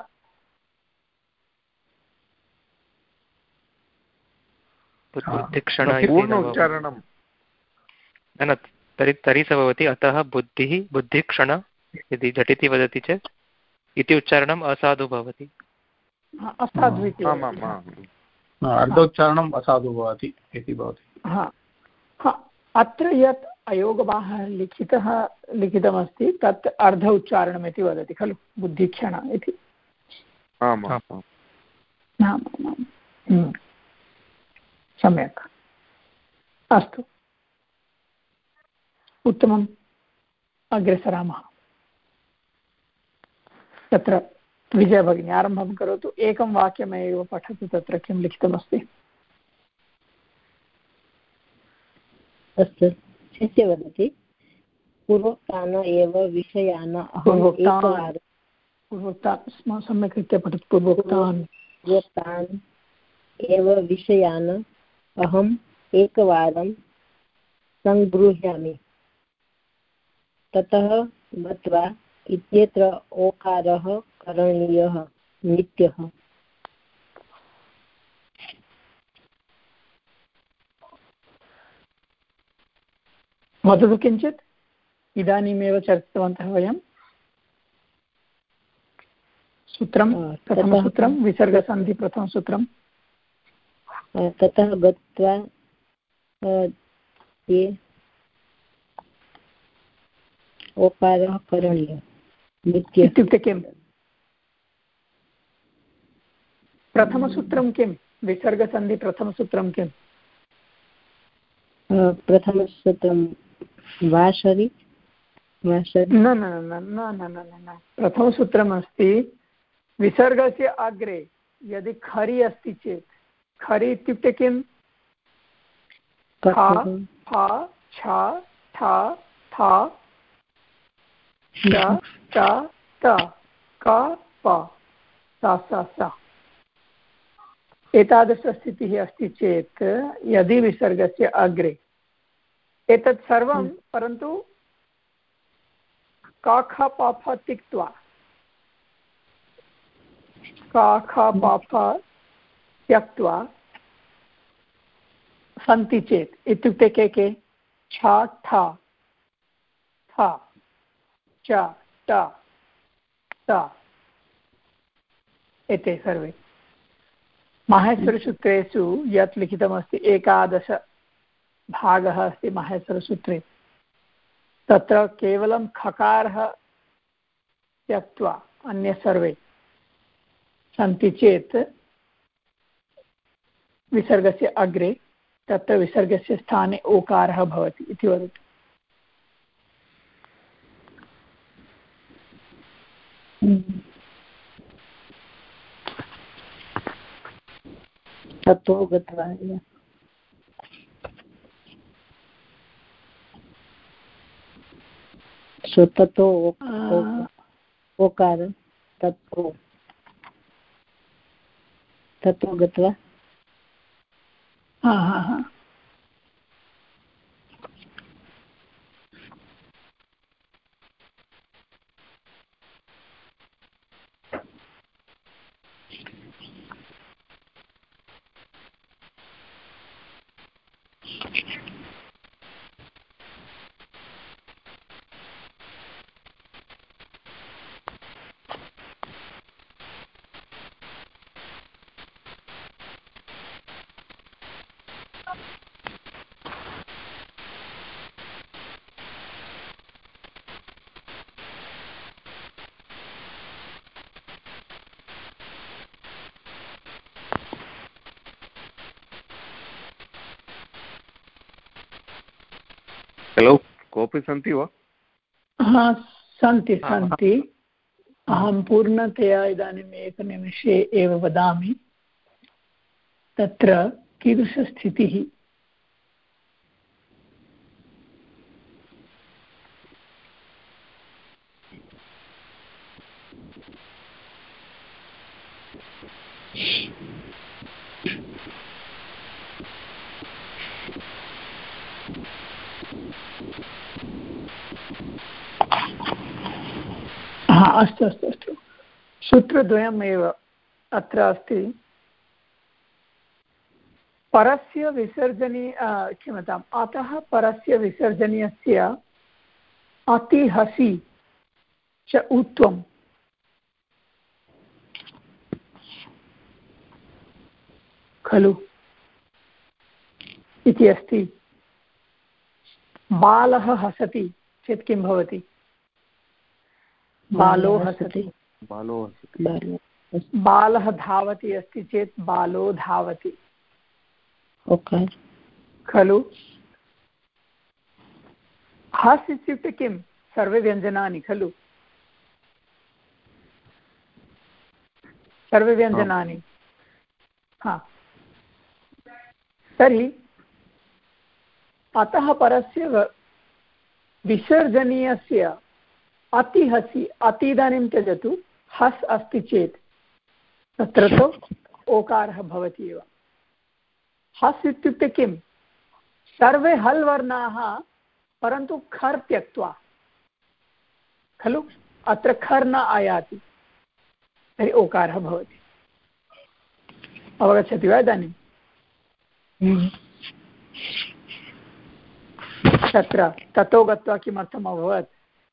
S2: पूर्णोच्चारणं
S5: न तर्हि तर्हि स भवति अतः बुद्धिः बुद्धिक्षण यदि झटिति वदति चेत् इति उच्चारणम् असाधु भवति
S3: अर्धोच्चारणम् असाधु भवति इति भवति
S1: अत्र यत् अयोगवाहः लिखितः लिखितमस्ति तत् अर्ध उच्चारणम् इति वदति खलु बुद्धिक्षण इति सम्यक् अस्तु उत्तमम्, अग्रे सरामः। तत्र विजयभगिनी आरम्भं करोतु, एकं वाक्यमेव पठतु, तत्र किं लिखितमस्ति।
S4: अस्तु, शिष्य वदति, पूर्वोक्तान् एव विषयान् अहम् एकवारं
S1: पूर्वोक्तान् सम्यक् रीत्या पठतु। पूर्वोक्तान्
S4: पूर्वोक्तान् एव विषयान् अहम् एकवारं सङ्गृह्णामि, ततः गत्वा इत्यत्र ओकारः करणीयः नित्यः।
S1: वदतु किञ्चित्, इदानीमेव चर्चितवन्तः वयं। सूत्रं प्रथमसूत्रं, विसर्गसन्धि प्रथमसूत्रं।
S4: ततः गत्वा ये ओकारः करणीयः नित्यः।
S1: इत्युक्ते किम्? प्रथमसूत्रं किं? विसर्गसन्धि प्रथमसूत्रं किम्?
S4: प्रथमसूत्रं वाशरि वाशरि
S1: न न न न न न न प्रथमसूत्रमस्ति विसर्गस्य अग्रे यदि खरि अस्ति चेत्, खरि इत्युक्ते किम्? खा फा छा ठा था च ट त क प सा सा सा एतादृशस्थितिः अस्ति चेत् यदि विसर्गस्य अग्रे एतत् सर्वं परन्तु क ख प फ त्यक्त्वा क ख प फ त्यक्त्वा सन्ति चेत्, इत्युक्ते के के? छ ठ थ च ट त एते सर्वे। माहेश्वरसूत्रेषु यत् लिखितमस्ति एकादश भागः अस्ति माहेश्वरसूत्रे, तत्र केवलं खकारः त्यक्त्वा अन्ये सर्वे सन्ति चेत् विसर्गस्य अग्रे तत्र विसर्गस्य स्थाने ओकारः भवति इति वदति।
S4: ततो गत्वा ततो ओकार ततो ततो गत्वा
S1: हा हा हा
S2: हेलो, कोऽपि सन्ति वा?
S1: हा, सन्ति सन्ति। अहं पूर्णतया इदानीम् एकनिमेषे एव वदामि। तत्र कीदृशस्थितिः? हा, अस्तु अस्तु अस्तु सूत्रद्वयमेव अत्र अस्ति। परस्य विसर्जनी क्षम्यताम् अतः परस्य विसर्जनीयस्य अतिहसि च उत्वम् खलु इति अस्ति। बालः हसति चेत् किं भवति? बालो हसति।
S2: बालो हसति।
S1: बालः धावति अस्ति चेत् बालो धावति खलु। हस् इत्युक्ते किं? सर्वे व्यञ्जनानि खलु, सर्वे व्यञ्जनानि। हा, तर्हि अतः परस्य विसर्जनीयस्य अति हसि, अति इदानीं त्यजतु, हस् अस्ति चेत् तत्र तु ओकारः भवति एव। हस् इत्युक्ते किं? सर्वे हल् वर्णाः परन्तु खर् त्यक्त्वा खलु, अत्र खर् न आयाति, तर्हि ओकारः भवति। अवगच्छति वा इदानीं? तत्र ततो गत्वा किमर्थम् अभवत्?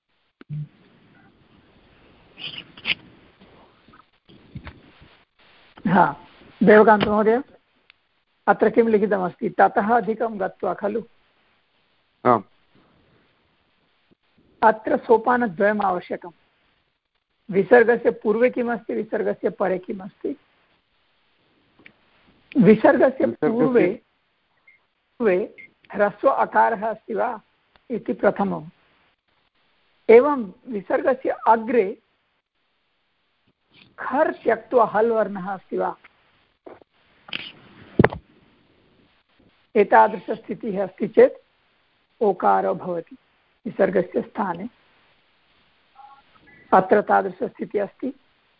S1: हा, देवकान्त महोदय, अत्र किं लिखितमस्ति? ततः अधिकं गत्वा खलु।
S2: आम्,
S1: अत्र सोपानद्वयम् आवश्यकं। विसर्गस्य पूर्वे किमस्ति, विसर्गस्य परे किमस्ति? विसर्गस्य पूर्वे पूर्वे ह्रस्व अकारः अस्ति वा इति प्रथमम्। एवं विसर्गस्य अग्रे खर् त्यक्त्वा हल् वर्णः अस्ति वा? एतादृशस्थितिः अस्ति चेत् ओकारो भवति विसर्गस्य स्थाने। अत्र तादृशस्थितिः अस्ति।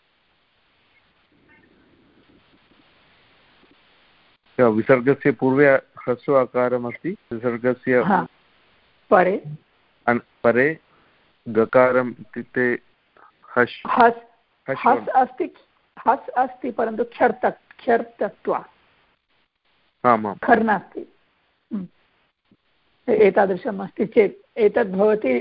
S2: विसर्गस्य पूर्वे ह्रस्व अकारमस्ति, विसर्गस्य
S1: परे
S2: परे गकारम् इत्युक्ते हस्
S1: हस् हस् अस्ति, हस् अस्ति परन्तु ख्यर् तक् ख्यर् त्यक्त्वा खर् नास्ति। एतादृशम् अस्ति चेत् एतद् भवति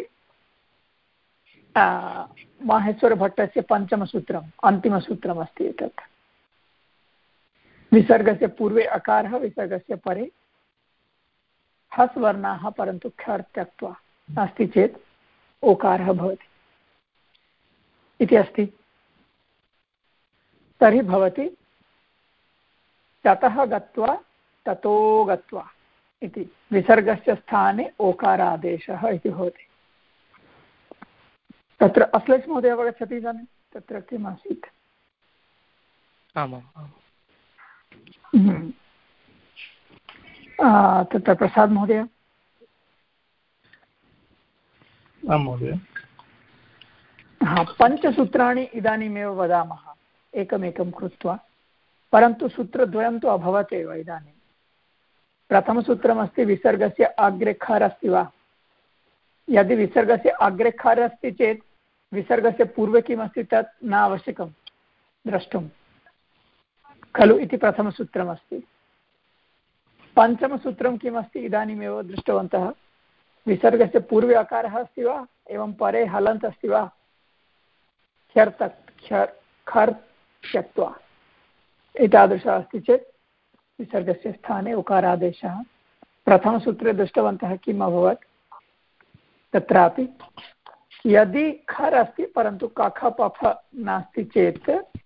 S1: माहेश्वरभट्टस्य पञ्चमसूत्रम्, अन्तिमसूत्रमस्ति एतत्। विसर्गस्य पूर्वे अकारः, विसर्गस्य परे हस् वर्णाः परन्तु खर् त्यक्त्वा अस्ति चेत् ओकारः भवति इति अस्ति। तर्हि भवति ततः गत्वा ततो गत्वा इति, विसर्गस्य स्थाने ओकारादेशः इति भवति। तत्र अश्लेष महोदय अवगच्छति इदानीं तत्र किम् आसीत्?
S5: आमाम्,
S1: तत्र प्रसाद् महोदय।
S3: आं महोदय।
S1: हा, पञ्चसूत्राणि इदानीमेव वदामः एकमेकं कृत्वा, परन्तु सूत्रद्वयं तु अभवत् एव इदानीं। प्रथमसूत्रमस्ति विसर्गस्य अग्रे खर् अस्ति वा? यदि विसर्गस्य अग्रे खर् अस्ति चेत् विसर्गस्य पूर्वे किमस्ति तत् न आवश्यकं द्रष्टुं खलु इति प्रथमसूत्रमस्ति। पञ्चमसूत्रं किमस्ति इदानीमेव दृष्टवन्तः। विसर्गस्य पूर्वे अकारः अस्ति वा, एवं परे हलन्त् अस्ति वा, ख्यर् तक् ख्यर् खर् त्यक्त्वा एतादृशः अस्ति चेत् विसर्गस्य स्थाने उकारादेशः। प्रथमसूत्रे दृष्टवन्तः किम् अभवत् तत्रापि, यदि खर् अस्ति परन्तु कख पफ नास्ति चेत्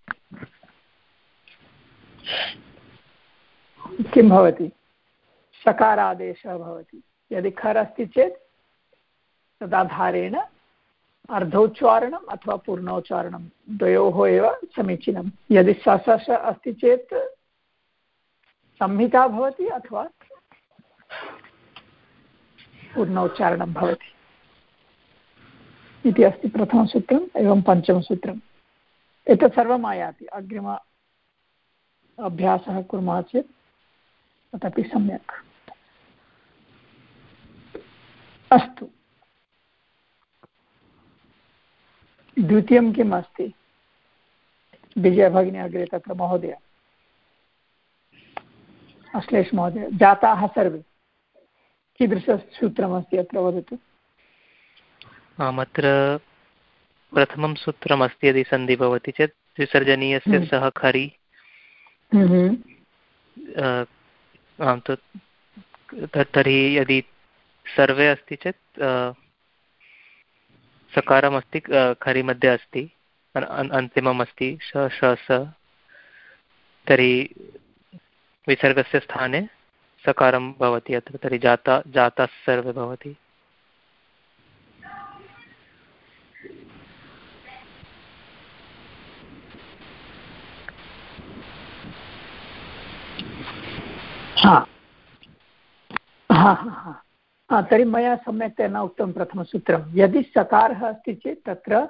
S1: किं भवति? सकारादेशः भवति। यदि खर् अस्ति चेत् तदाधारेण अर्धोच्चारणम् अथवा पूर्णोच्चारणं द्वयोः एव समीचीनं। यदि ससस अस्ति चेत् संहिता भवति अथवा पूर्णोच्चारणं भवति इति अस्ति प्रथमसूत्रम्। एवं पञ्चमसूत्रम्। एतत् सर्वम् आयाति। अग्रिम अभ्यासः कुर्मः चेत् तदपि सम्यक्। अस्तु, द्वितीयं किम् अस्ति? विजयभगिनी अग्रे तत्र महोदय, अश्लेष महोदय, जाताः सर्वे कीदृशसूत्रमस्ति अत्र वदतु।
S5: आम्, अत्र प्रथमं सूत्रमस्ति यदि सन्धि भवति चेत् विसर्जनीयस्य सः खरि। आं, तर्हि यदि सर्वे अस्ति चेत् सकारमस्ति खरि मध्ये अस्ति, अन्तिमम् अस्ति श श स, तर्हि विसर्गस्य स्थाने सकारं भवति अत्र। तर्हि जाता जाताः सर्वे भवति।
S1: हा हा हा हा तर्हि मया सम्यक्तया न उक्तं प्रथमसूत्रं यदि सकारः अस्ति चेत् तत्र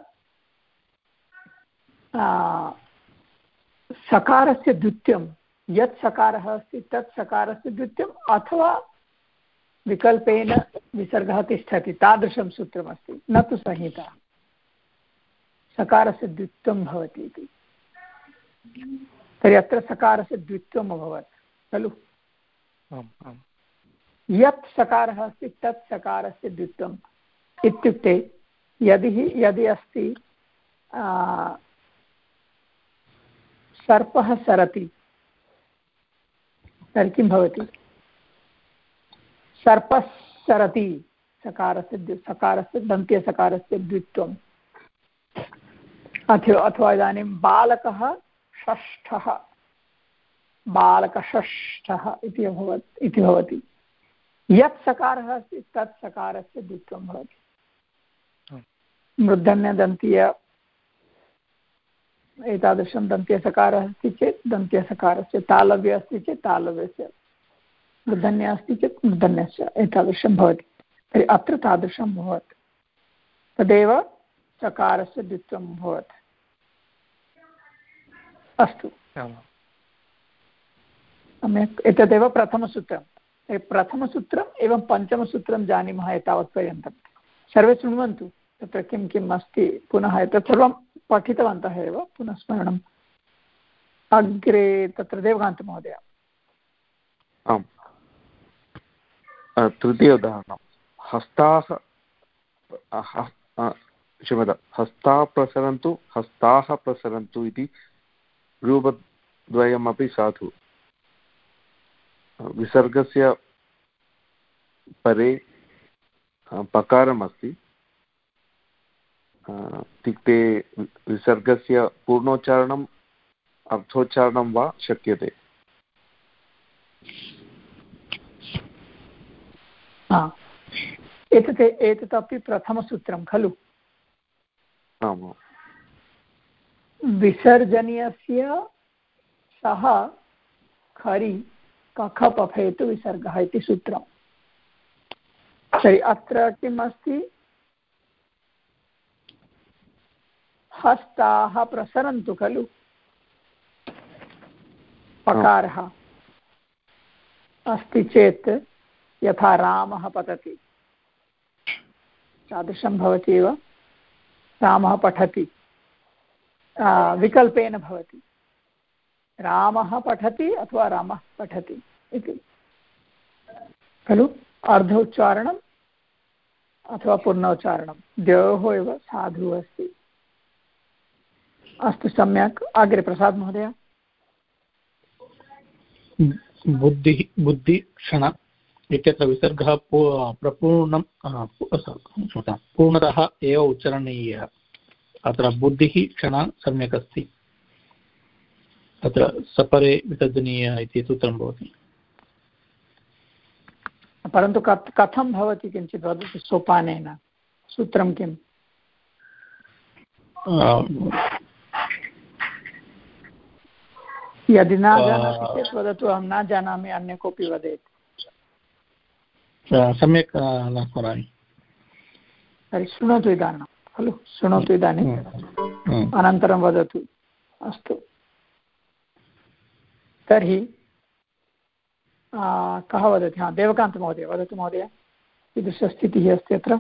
S1: सकारस्य द्वितीयं यत् सकारः अस्ति तत् सकारस्य द्वितीयम् अथवा विकल्पेन विसर्गः तिष्ठति तादृशं सूत्रमस्ति न तु संहिता सकारस्य द्वित्वं भवति इति तर्हि अत्र सकारस्य द्वित्वम् अभवत् खलु यत् सकारः अस्ति तत् सकारस्य द्वित्वम् इत्युक्ते यदि यदि अस्ति सर्पः सरति तर्हि किं भवति सर्पः सरति सकारस्य सकारस्य दन्त्यसकारस्य द्वित्वम् अथवा अथवा इदानीं बालकः षष्ठः बालकषष्ठः इति अभवत् इति भवति यत् सकारः अस्ति तत् सकारस्य द्वित्वं भवति मूर्धन्यदन्तीय एतादृशं दन्त्यसकारः अस्ति चेत् दन्त्यसकारस्य तालव्य अस्ति चेत् तालव्यस्य मूर्धन्य अस्ति चेत् मूर्धन्यस्य एतादृशं भवति तर्हि अत्र तादृशं भवत् तदेव सकारस्य द्वित्वं भवत् अस्तु सम्यक् एतदेव प्रथमसूत्रं प्रथमसूत्रम् एवं पञ्चमसूत्रं जानीमः एतावत्पर्यन्तं सर्वे शृण्वन्तु तत्र किं किम् अस्ति पुनः एतत् सर्वं पठितवन्तः एव पुनः स्मरणम् अग्रे तत्र देवकान्तमहोदय
S2: आम् तृतीय उदाहरणं हस्ताः क्षम्यतां हस्ताः प्रसरन्तु हस्ताः प्रसरन्तु इति रूपद्वयमपि साधु विसर्गस्य परे पकारमस्ति इत्युक्ते विसर्गस्य पूर्णोच्चारणम् अर्थोच्चारणं वा शक्यते
S1: एतत् एतदपि प्रथमसूत्रं खलु
S2: आम्
S1: विसर्जनीयस्य सः खरि कखपफेतु विसर्गः इति सूत्रं तर्हि अत्र किम् अस्ति हस्ताः प्रसरन्तु खलु पकारः अस्ति चेत् यथा रामः पतति तादृशं भवति एव रामः पठति विकल्पेन भवति रामः पठति अथवा रामः पठति इति खलु अर्धोच्चारणम् अथवा पूर्णोच्चारणं द्वयोः एव साधुः अस्ति अस्तु सम्यक् अग्रे प्रसाद् महोदय
S3: बुद्धिः बुद्धिक्षण इत्यत्र विसर्गः प्रपूर्णं पूर्णतः एव उच्चारणीयः अत्र बुद्धिः क्षण सम्यक् अस्ति तत्र सपरे विसर्जनीय इति सूत्रं भवति
S1: परन्तु कथं भवति किञ्चित् वदतु सोपानेन सूत्रं किम् यदि न जानाति चेत् वदतु अहं न जानामि अन्य कोऽपि वदेत्
S3: सम्यक् न स्मरामि
S1: तर्हि शृणोतु इदानीं खलु शृणोतु इदानीम् अनन्तरं वदतु अस्तु तर्हि कः वदति हा देवकान्तमहोदय वदतु महोदय कीदृशस्थितिः अस्ति अत्र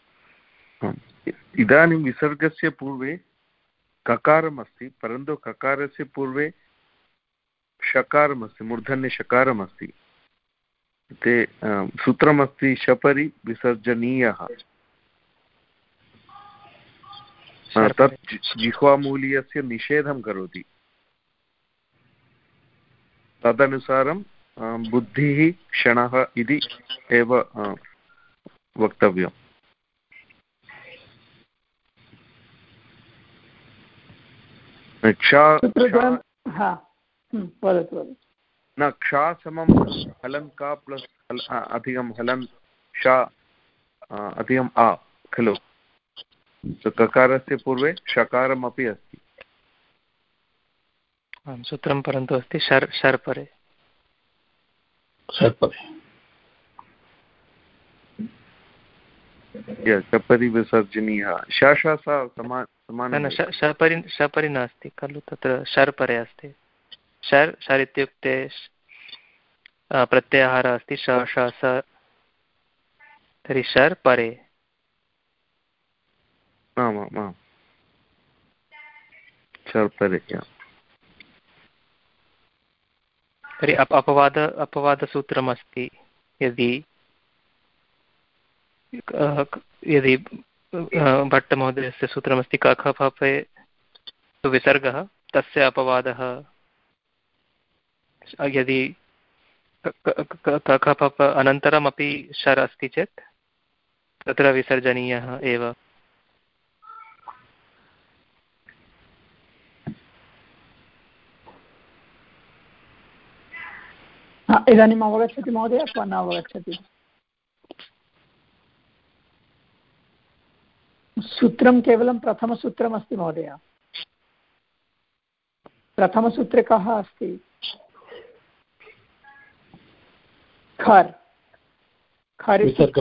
S2: इदानीं विसर्गस्य पूर्वे ककारमस्ति परन्तु ककारस्य पूर्वे षकारमस्ति मूर्धन्यषकारमस्ति ते सूत्रमस्ति शपरि विसर्जनीयः तत् जिह्वामूलीयस्य निषेधं करोति तदनुसारं बुद्धिः क्षणः इति एव वक्तव्यम् नक्षा समं हलं का प्लस् अधिकं हलं शा अधिकम् आ खलु ककारस्य पूर्वे षकारमपि अस्ति
S5: सूत्रं परन्तु अस्ति शर् शर् परे
S2: शपरि विसर्जनीयः शाशा समान
S5: शपरि शपरि नास्ति खलु तत्र शर् परे अस्ति शर् शर् इत्युक्ते प्रत्याहारः अस्ति श श स तर्हि शर् परे
S2: आमाम् आम् शर् परे
S5: तर्हि अप अपवाद अपवादसूत्रमस्ति यदि यदि भट्टमहोदयस्य सूत्रमस्ति कख फफे तु विसर्गः तस्य अपवादः यदि कख फफ अनन्तरमपि शर् अस्ति चेत् तत्र विसर्जनीयः एव।
S1: इदानीम् अवगच्छति महोदय अथवा न अवगच्छति? सूत्रं केवलं प्रथमसूत्रमस्ति महोदय। प्रथमसूत्रे कः अस्ति? खर् खर्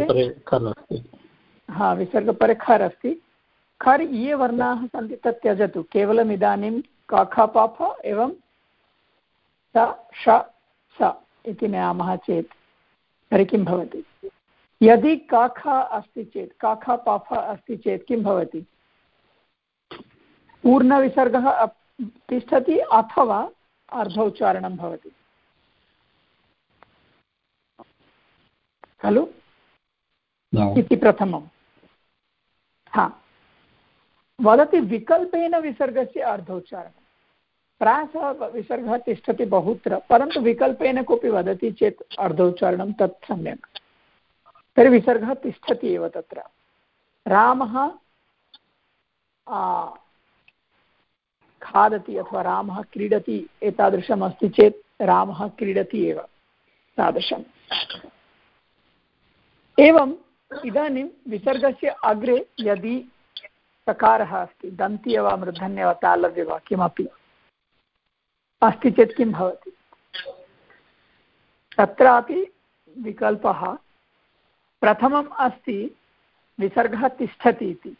S1: हा विसर्गपरे खर् अस्ति। खर् ये वर्णाः सन्ति तत् त्यजतु, केवलम् इदानीं क ख प फ एवं स श स इति नयामः चेत् तर्हि किं भवति? यदि क ख अस्ति चेत् क ख प फ अस्ति चेत् किं भवति? पूर्णविसर्गः तिष्ठति अथवा अर्धोच्चारणं भवति खलु इति प्रथमं। हा वदति विकल्पेन विसर्गस्य अर्धोच्चारणं। प्रायः विसर्गः तिष्ठति बहुत्र, परन्तु विकल्पेन कोऽपि वदति चेत् अर्धोच्चारणं तत् सम्यक्। तर्हि विसर्गः तिष्ठति एव तत्र। रामः खादति अथवा रामः क्रीडति एतादृशम् अस्ति चेत् रामः क्रीडति एव तादृशम्। एवम् इदानीं विसर्गस्य अग्रे यदि सकारः अस्ति, दन्ती वा मूर्धन्य वा तालव्य वा किमपि अस्ति चेत् किं भवति? तत्रापि विकल्पः प्रथमम् अस्ति विसर्गः तिष्ठति इति,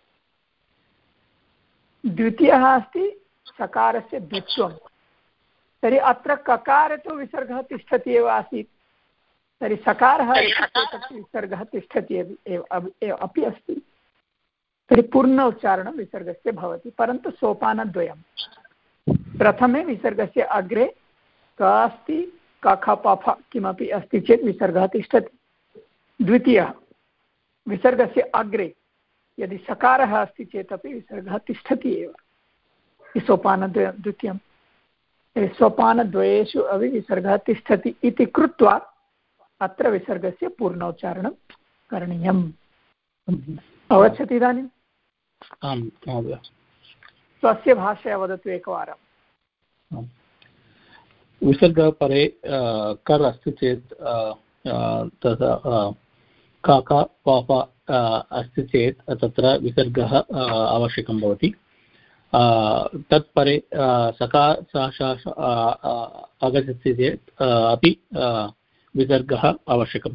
S1: द्वितीयः अस्ति सकारस्य द्वित्वं। तर्हि अत्र ककारे तु विसर्गः तिष्ठति एव आसीत्, तर्हि सकारः विसर्गः तिष्ठति एव अपि अस्ति, तर्हि पूर्ण उच्चारणं विसर्गस्य भवति, परन्तु सोपानद्वयं। प्रथमे विसर्गस्य अग्रे क अस्ति, क ख प फ किमपि अस्ति चेत् विसर्गः तिष्ठति। द्वितीयः विसर्गस्य अग्रे यदि सकारः अस्ति चेत् अपि विसर्गः तिष्ठति एव। सोपानद्वयं द्वितीयं, सोपानद्वयेषु अपि विसर्गः तिष्ठति इति कृत्वा अत्र विसर्गस्य पूर्णोच्चारणं करणीयम्। अवगच्छति इदानीम्?
S3: आम् महोदय।
S1: स्वस्य भाषया वदतु एकवारं।
S3: विसर्गः परे कर् अस्ति चेत् तथा क ख प फ अस्ति चेत् तत्र विसर्गः आवश्यकं भवति। तत्परे सकार स आगच्छति चेत् अपि विसर्गः आवश्यकम्।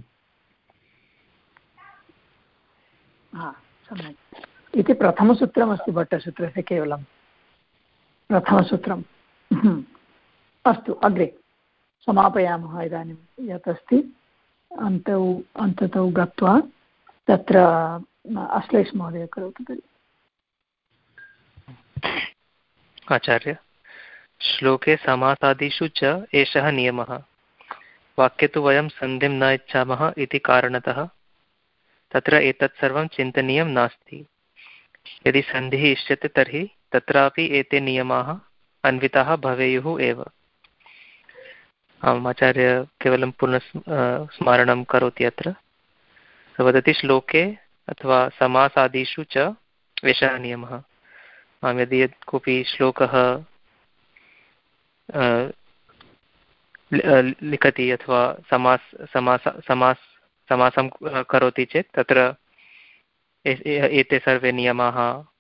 S1: सम्यक् इति प्रथमसूत्रमस्ति भट्टसूत्रस्य, केवलं प्रथमसूत्रम्। अस्तु अग्रे समापयामः इदानीं यत् अस्ति। अन्तौ अन्ततौ गत्वा तत्र अश्लेष महोदय करोतु तर्हि।
S5: आचार्य, श्लोके समासादिषु च एषः नियमः। वाक्ये तु वयं सन्धिं न इच्छामः इति कारणतः तत्र एतत् सर्वं चिन्तनीयं नास्ति। यदि सन्धिः इष्यते तर्हि तत्रापि एते नियमाः अन्विताः भवेयुः एव। आम् आचार्य केवलं पुनः स्मरणं करोति अत्र। वदति श्लोके अथवा समासादिषु च एषः नियमः। आम् यदि यत् कोऽपि श्लोकः लिखति अथवा समास समास समास समासं करोति चेत् तत्र एते सर्वे नियमाः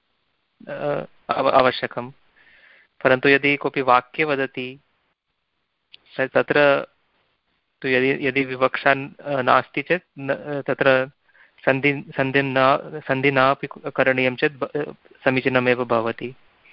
S5: आवश्यकं। परन्तु यदि कोऽपि वाक्ये वदति तत्र परन्तु यदि यदि विवक्षा नास्ति चेत् तत्र सन्धि सन्धिं न सन्धि नापि करणीयं चेत् समीचीनमेव भवति।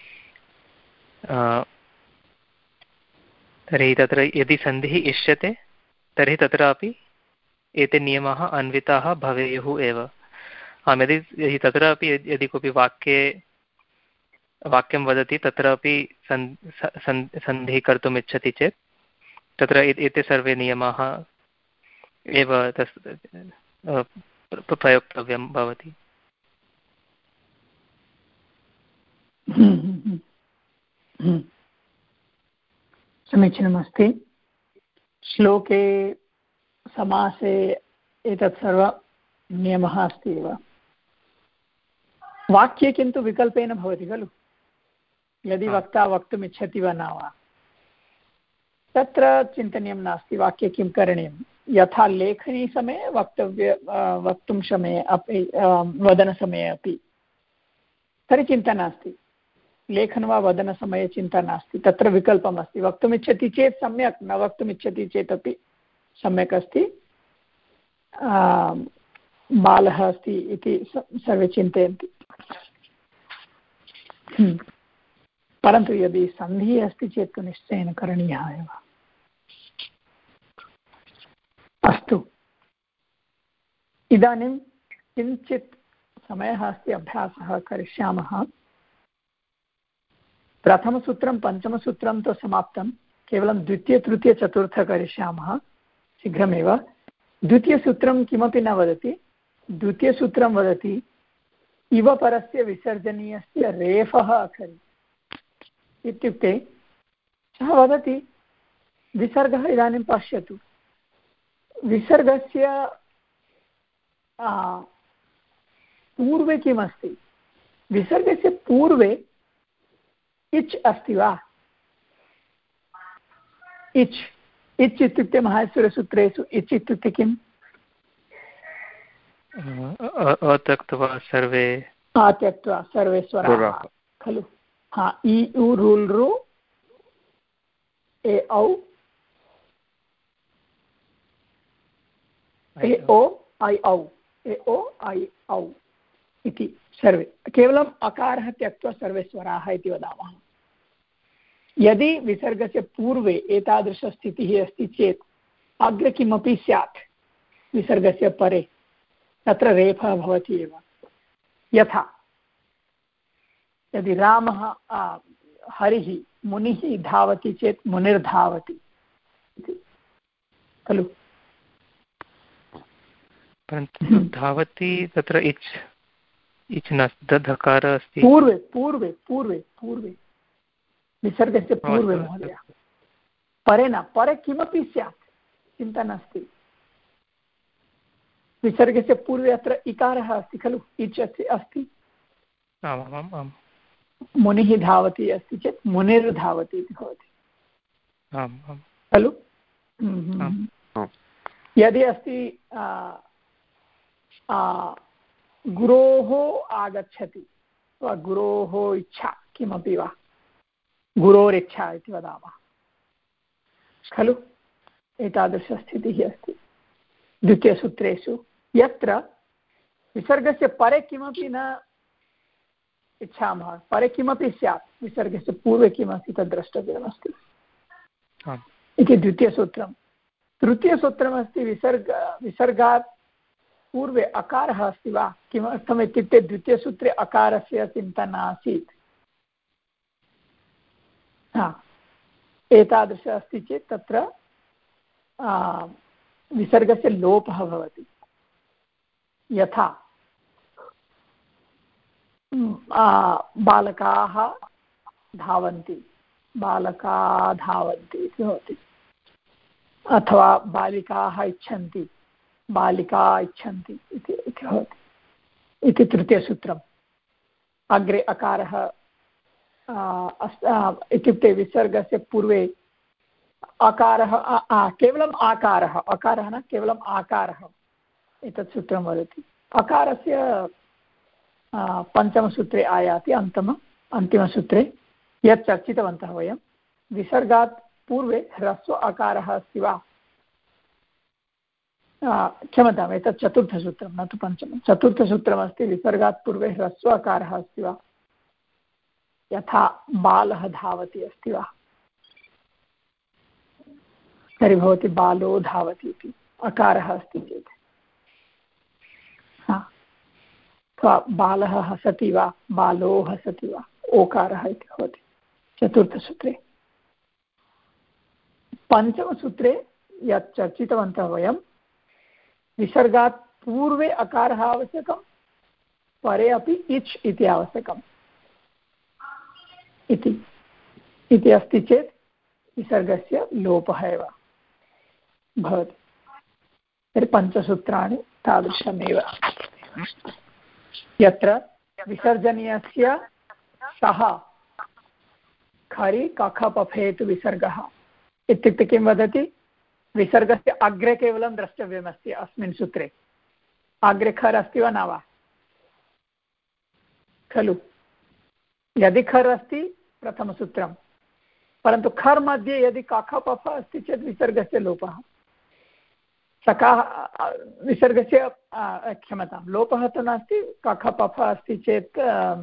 S5: तर्हि तत्र यदि सन्धिः इष्यते तर्हि तत्रापि एते नियमाः अन्विताः भवेयुः एव। आम्, यदि यदि तत्रापि यदि कोऽपि वाक्ये वाक्यं वदति तत्रापि सन् सन्धिः कर्तुम् इच्छति चेत् तत्र एते सर्वे नियमाः एव तस् प्रयोक्तव्यं भवति।
S1: समीचीनमस्ति। श्लोके समासे एतत् सर्व नियमः अस्ति एव। वाक्ये किन्तु विकल्पेन भवति खलु, यदि वक्ता वक्तुम् इच्छति वा न वा, तत्र चिन्तनीयं नास्ति वाक्ये किं करणीयं। यथा लेखनीसमये वक्तव्य वक्तुं समये अपि वदनसमये अपि, तर्हि चिन्ता नास्ति। लेखन वा वदनसमये चिन्ता नास्ति, तत्र विकल्पम् अस्ति। वक्तुमिच्छति चेत् सम्यक्, न वक्तुमिच्छति चेत् अपि सम्यक् अस्ति। बालः अस्ति इति सर्वे चिन्तयन्ति। परन्तु यदि सन्धिः अस्ति चेत् तु निश्चयेन करणीयः एव। अस्तु, इदानीं किञ्चित् समयः अस्ति, अभ्यासः करिष्यामः। प्रथमसूत्रं पञ्चमसूत्रं तु समाप्तं, केवलं द्वितीय तृतीय चतुर्थ करिष्यामः शीघ्रमेव। द्वितीयसूत्रं किमपि न वदति। द्वितीयसूत्रं वदति इव परस्य विसर्जनीयस्य रेफः अखरि। इत्युक्ते सः वदति विसर्गः, इदानीं पश्यतु, विसर्गस्य पूर्वे किमस्ति? विसर्गस्य पूर्वे इच् अस्ति वा? इच् इच् इत्युक्ते माहेश्वरसूत्रेषु इच् इत्युक्ते किम्?
S5: अत्यक्त्वा सर्वे
S1: अत्यक्त्वा सर्वे स्वराः खलु। हा, इ उ रुल् रु ए औ ए ओ ऐ औ ए ओ ऐ औ इति सर्वे, केवलम् अकारः त्यक्त्वा सर्वे स्वराः इति वदामः। यदि विसर्गस्य पूर्वे एतादृशस्थितिः अस्ति चेत् अग्रे किमपि स्यात्, विसर्गस्य परे तत्र रेफः भवति एव। यथा यदि रामः हरिः मुनिः धावति चेत् मुनिर्धावति इति खलु।
S5: परन्तु धावति तत्र इच् इच् नास्ति, धकारः अस्ति।
S1: पूर्वे पूर्वे पूर्वे पूर्वे विसर्गस्य पूर्वे महोदय, परे न, परे किमपि स्यात्, चिन्ता नास्ति। विसर्गस्य पूर्वे अत्र इकारः अस्ति खलु, इच् अस्ति।
S5: आमाम् आम्।
S1: मुनिः धावति अस्ति चेत् मुनिर्धावति इति भवति खलु। यदि अस्ति गुरोः आगच्छति वा गुरोः इच्छा किमपि वा, गुरोरिच्छा इति वदामः खलु, एतादृशस्थितिः अस्ति द्वितीयसूत्रेषु, यत्र विसर्गस्य परे किमपि न इच्छामः, परे किमपि स्यात्, विसर्गस्य पूर्वे किमस्ति तद् द्रष्टव्यमस्ति इति द्वितीयसूत्रं। तृतीयसूत्रमस्ति विसर्ग विसर्गात् पूर्वे अकारः अस्ति वा। किमर्थम् इत्युक्ते द्वितीयसूत्रे अकारस्य चिन्ता नासीत्। हा, एतादृश अस्ति चेत् तत्र विसर्गस्य लोपः भवति। यथा बालकाः धावन्ति, बालका धावन्ति इति भवति, अथवा बालिकाः इच्छन्ति, बालिका इच्छन्ति इति भवति इति तृतीयसूत्रम्। अग्रे अकारः इत्युक्ते विसर्गस्य पूर्वे अकारः, केवलम् आकारः, अकारः न केवलम् आकारः, एतत् सूत्रं वदति। अकारस्य पञ्चमसूत्रे आयाति, अन्तम अन्तिमसूत्रे यत् चर्चितवन्तः वयं। विसर्गात् पूर्वे ह्रस्व अकारः अस्ति वा, क्षम्यताम्, एतत् चतुर्थसूत्रं न तु पञ्चमं। चतुर्थसूत्रमस्ति विसर्गात् पूर्वे ह्रस्वकारः अस्ति वा, यथा बालः धावति अस्ति वा, तर्हि भवति बालो धावति इति। अकारः अस्ति चेत् अथवा बालः हसति वा, बालो हसति वा, ओकारः इति भवति चतुर्थसूत्रे। पञ्चमसूत्रे यत् चर्चितवन्तः वयं, विसर्गात् पूर्वे अकारः आवश्यकं, परे अपि इच् इति आवश्यकम् इति इति अस्ति चेत् विसर्गस्य लोपः एव भवति। तर्हि पञ्चसूत्राणि तादृशमेव, यत्र विसर्जनीयस्य सः खरि कख पफेतु विसर्गः इत्युक्ते किं वदति, विसर्गस्य अग्रे केवलं द्रष्टव्यमस्ति अस्मिन् सूत्रे। अग्रे खर् अस्ति वा न वा खलु? यदि खर् अस्ति प्रथमसूत्रं, परन्तु खर् मध्ये यदि कख पफ अस्ति चेत् विसर्गस्य लोपः। सकाः विसर्गस्य क्षम्यतां लोपः तु नास्ति, कख पफ अस्ति चेत्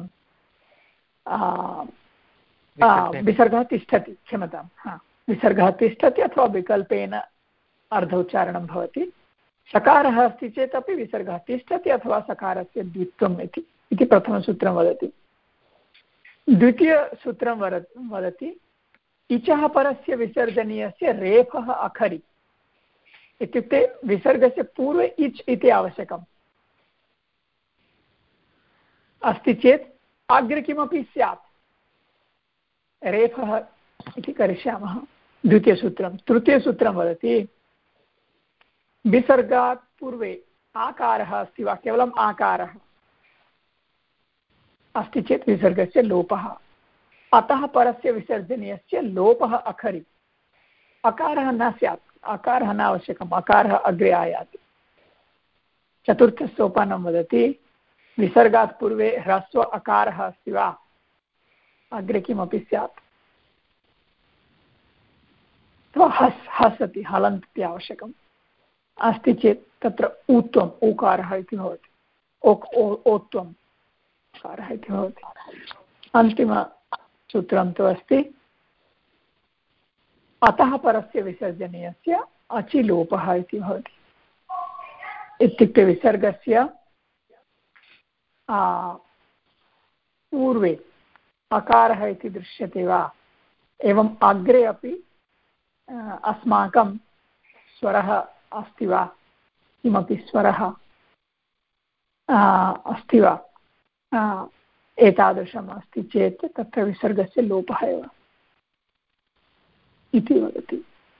S1: विसर्गः तिष्ठति। क्षम्यतां, हा विसर्गः तिष्ठति अथवा विकल्पेन अर्धोच्चारणं भवति। सकारः अस्ति चेत् अपि विसर्गः तिष्ठति अथवा सकारस्य द्वित्वम् इति इति प्रथमसूत्रं वदति। द्वितीयसूत्रं वद वदति इचः परस्य विसर्जनीयस्य रेफः अखरि इत्युक्ते विसर्गस्य पूर्वे इच् इति आवश्यकम् अस्ति चेत् अग्रे किमपि स्यात्, रेफः इति करिष्यामः। द्वितीयसूत्रं। तृतीयसूत्रं वदति विसर्गात् पूर्वे आकारः अस्ति वा, केवलम् आकारः अस्ति चेत् विसर्गस्य लोपः। अतः परस्य विसर्जनीयस्य लोपः अखरि। अकारः न स्यात्, अकारः न आवश्यकम्, अकारः अग्रे आयाति। चतुर्थसोपानं वदति विसर्गात् पूर्वे ह्रस्व अकारः अस्ति वा, अग्रे किमपि स्यात्, अथवा हस् हसति हलन्त् इति आवश्यकम् अस्ति चेत् तत्र ऊत्वम् ऊकारः इति भवति, ओक् ओत्वम् ऊकारः इति भवति। अन्तिमसूत्रं तु अस्ति अतः परस्य विसर्जनीयस्य अचिलोपः इति भवति। इत्युक्ते विसर्गस्य पूर्वे अकारः इति दृश्यते वा, एवम् अग्रे अपि अस्माकं स्वरः अस्ति वा, किमपि स्वरः अस्ति वा, एतादृशम् अस्ति चेत् तत्र विसर्गस्य लोपः एव इति वदति।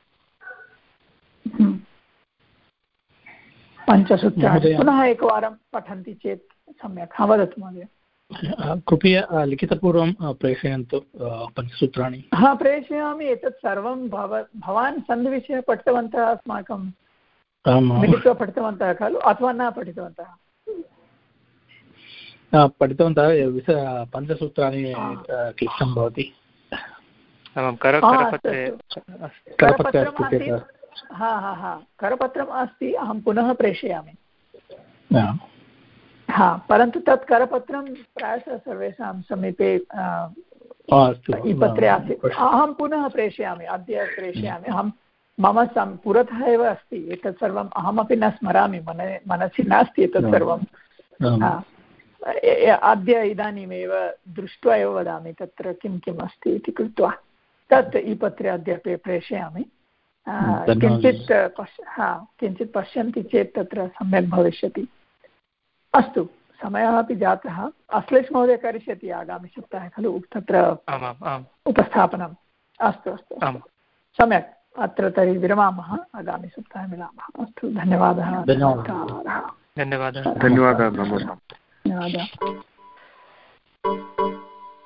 S1: पञ्चसूत्राणि पुनः एकवारं पठन्ति चेत् सम्यक्। हा वदतु महोदय।
S3: कृपया लिखितपूर्वं प्रेषयन्तु पञ्चसूत्राणि।
S1: हा प्रेषयामि। एतत् सर्वं भव भवान् सन्धिविषयः पठितवन्तः, अस्माकं मिलित्वा पठितवन्तः खलु, अथवा न पठितवन्तः?
S3: पठितवन्तः। पञ्चसूत्राणि क्लिष्टं भवति।
S1: हा हा हा करपत्रम् अस्ति, अहं पुनः प्रेषयामि। हा परन्तु तत् करपत्रं प्रायशः सर्वेषां समीपे ई पत्रे आसीत्। अहं पुनः प्रेषयामि, अद्य प्रेषयामि। अहं मम सं पुरतः एव अस्ति एतत् सर्वम्, अहमपि न स्मरामि, मन मनसि नास्ति एतत् सर्वं। अद्य इदानीमेव दृष्ट्वा एव वदामि तत्र किं किम् अस्ति इति कृत्वा। तत् ई पत्रे अद्य प्रेषयामि। किञ्चित् पश्य हा किञ्चित् पश्यन्ति चेत् तत्र सम्यक् भविष्यति। अस्तु, समयः अपि जातः। अश्लेष महोदय करिष्यति आगामिसप्ताहे खलु तत्र उपस्थापनम्? अस्तु अस्तु सम्यक्। अत्र तर्हि विरमामः, आगामिसप्ताहे मिलामः। अस्तु, धन्यवादः।
S5: धन्यवादः।
S2: धन्यवादः। धन्यवादः।
S1: धन्यवादः।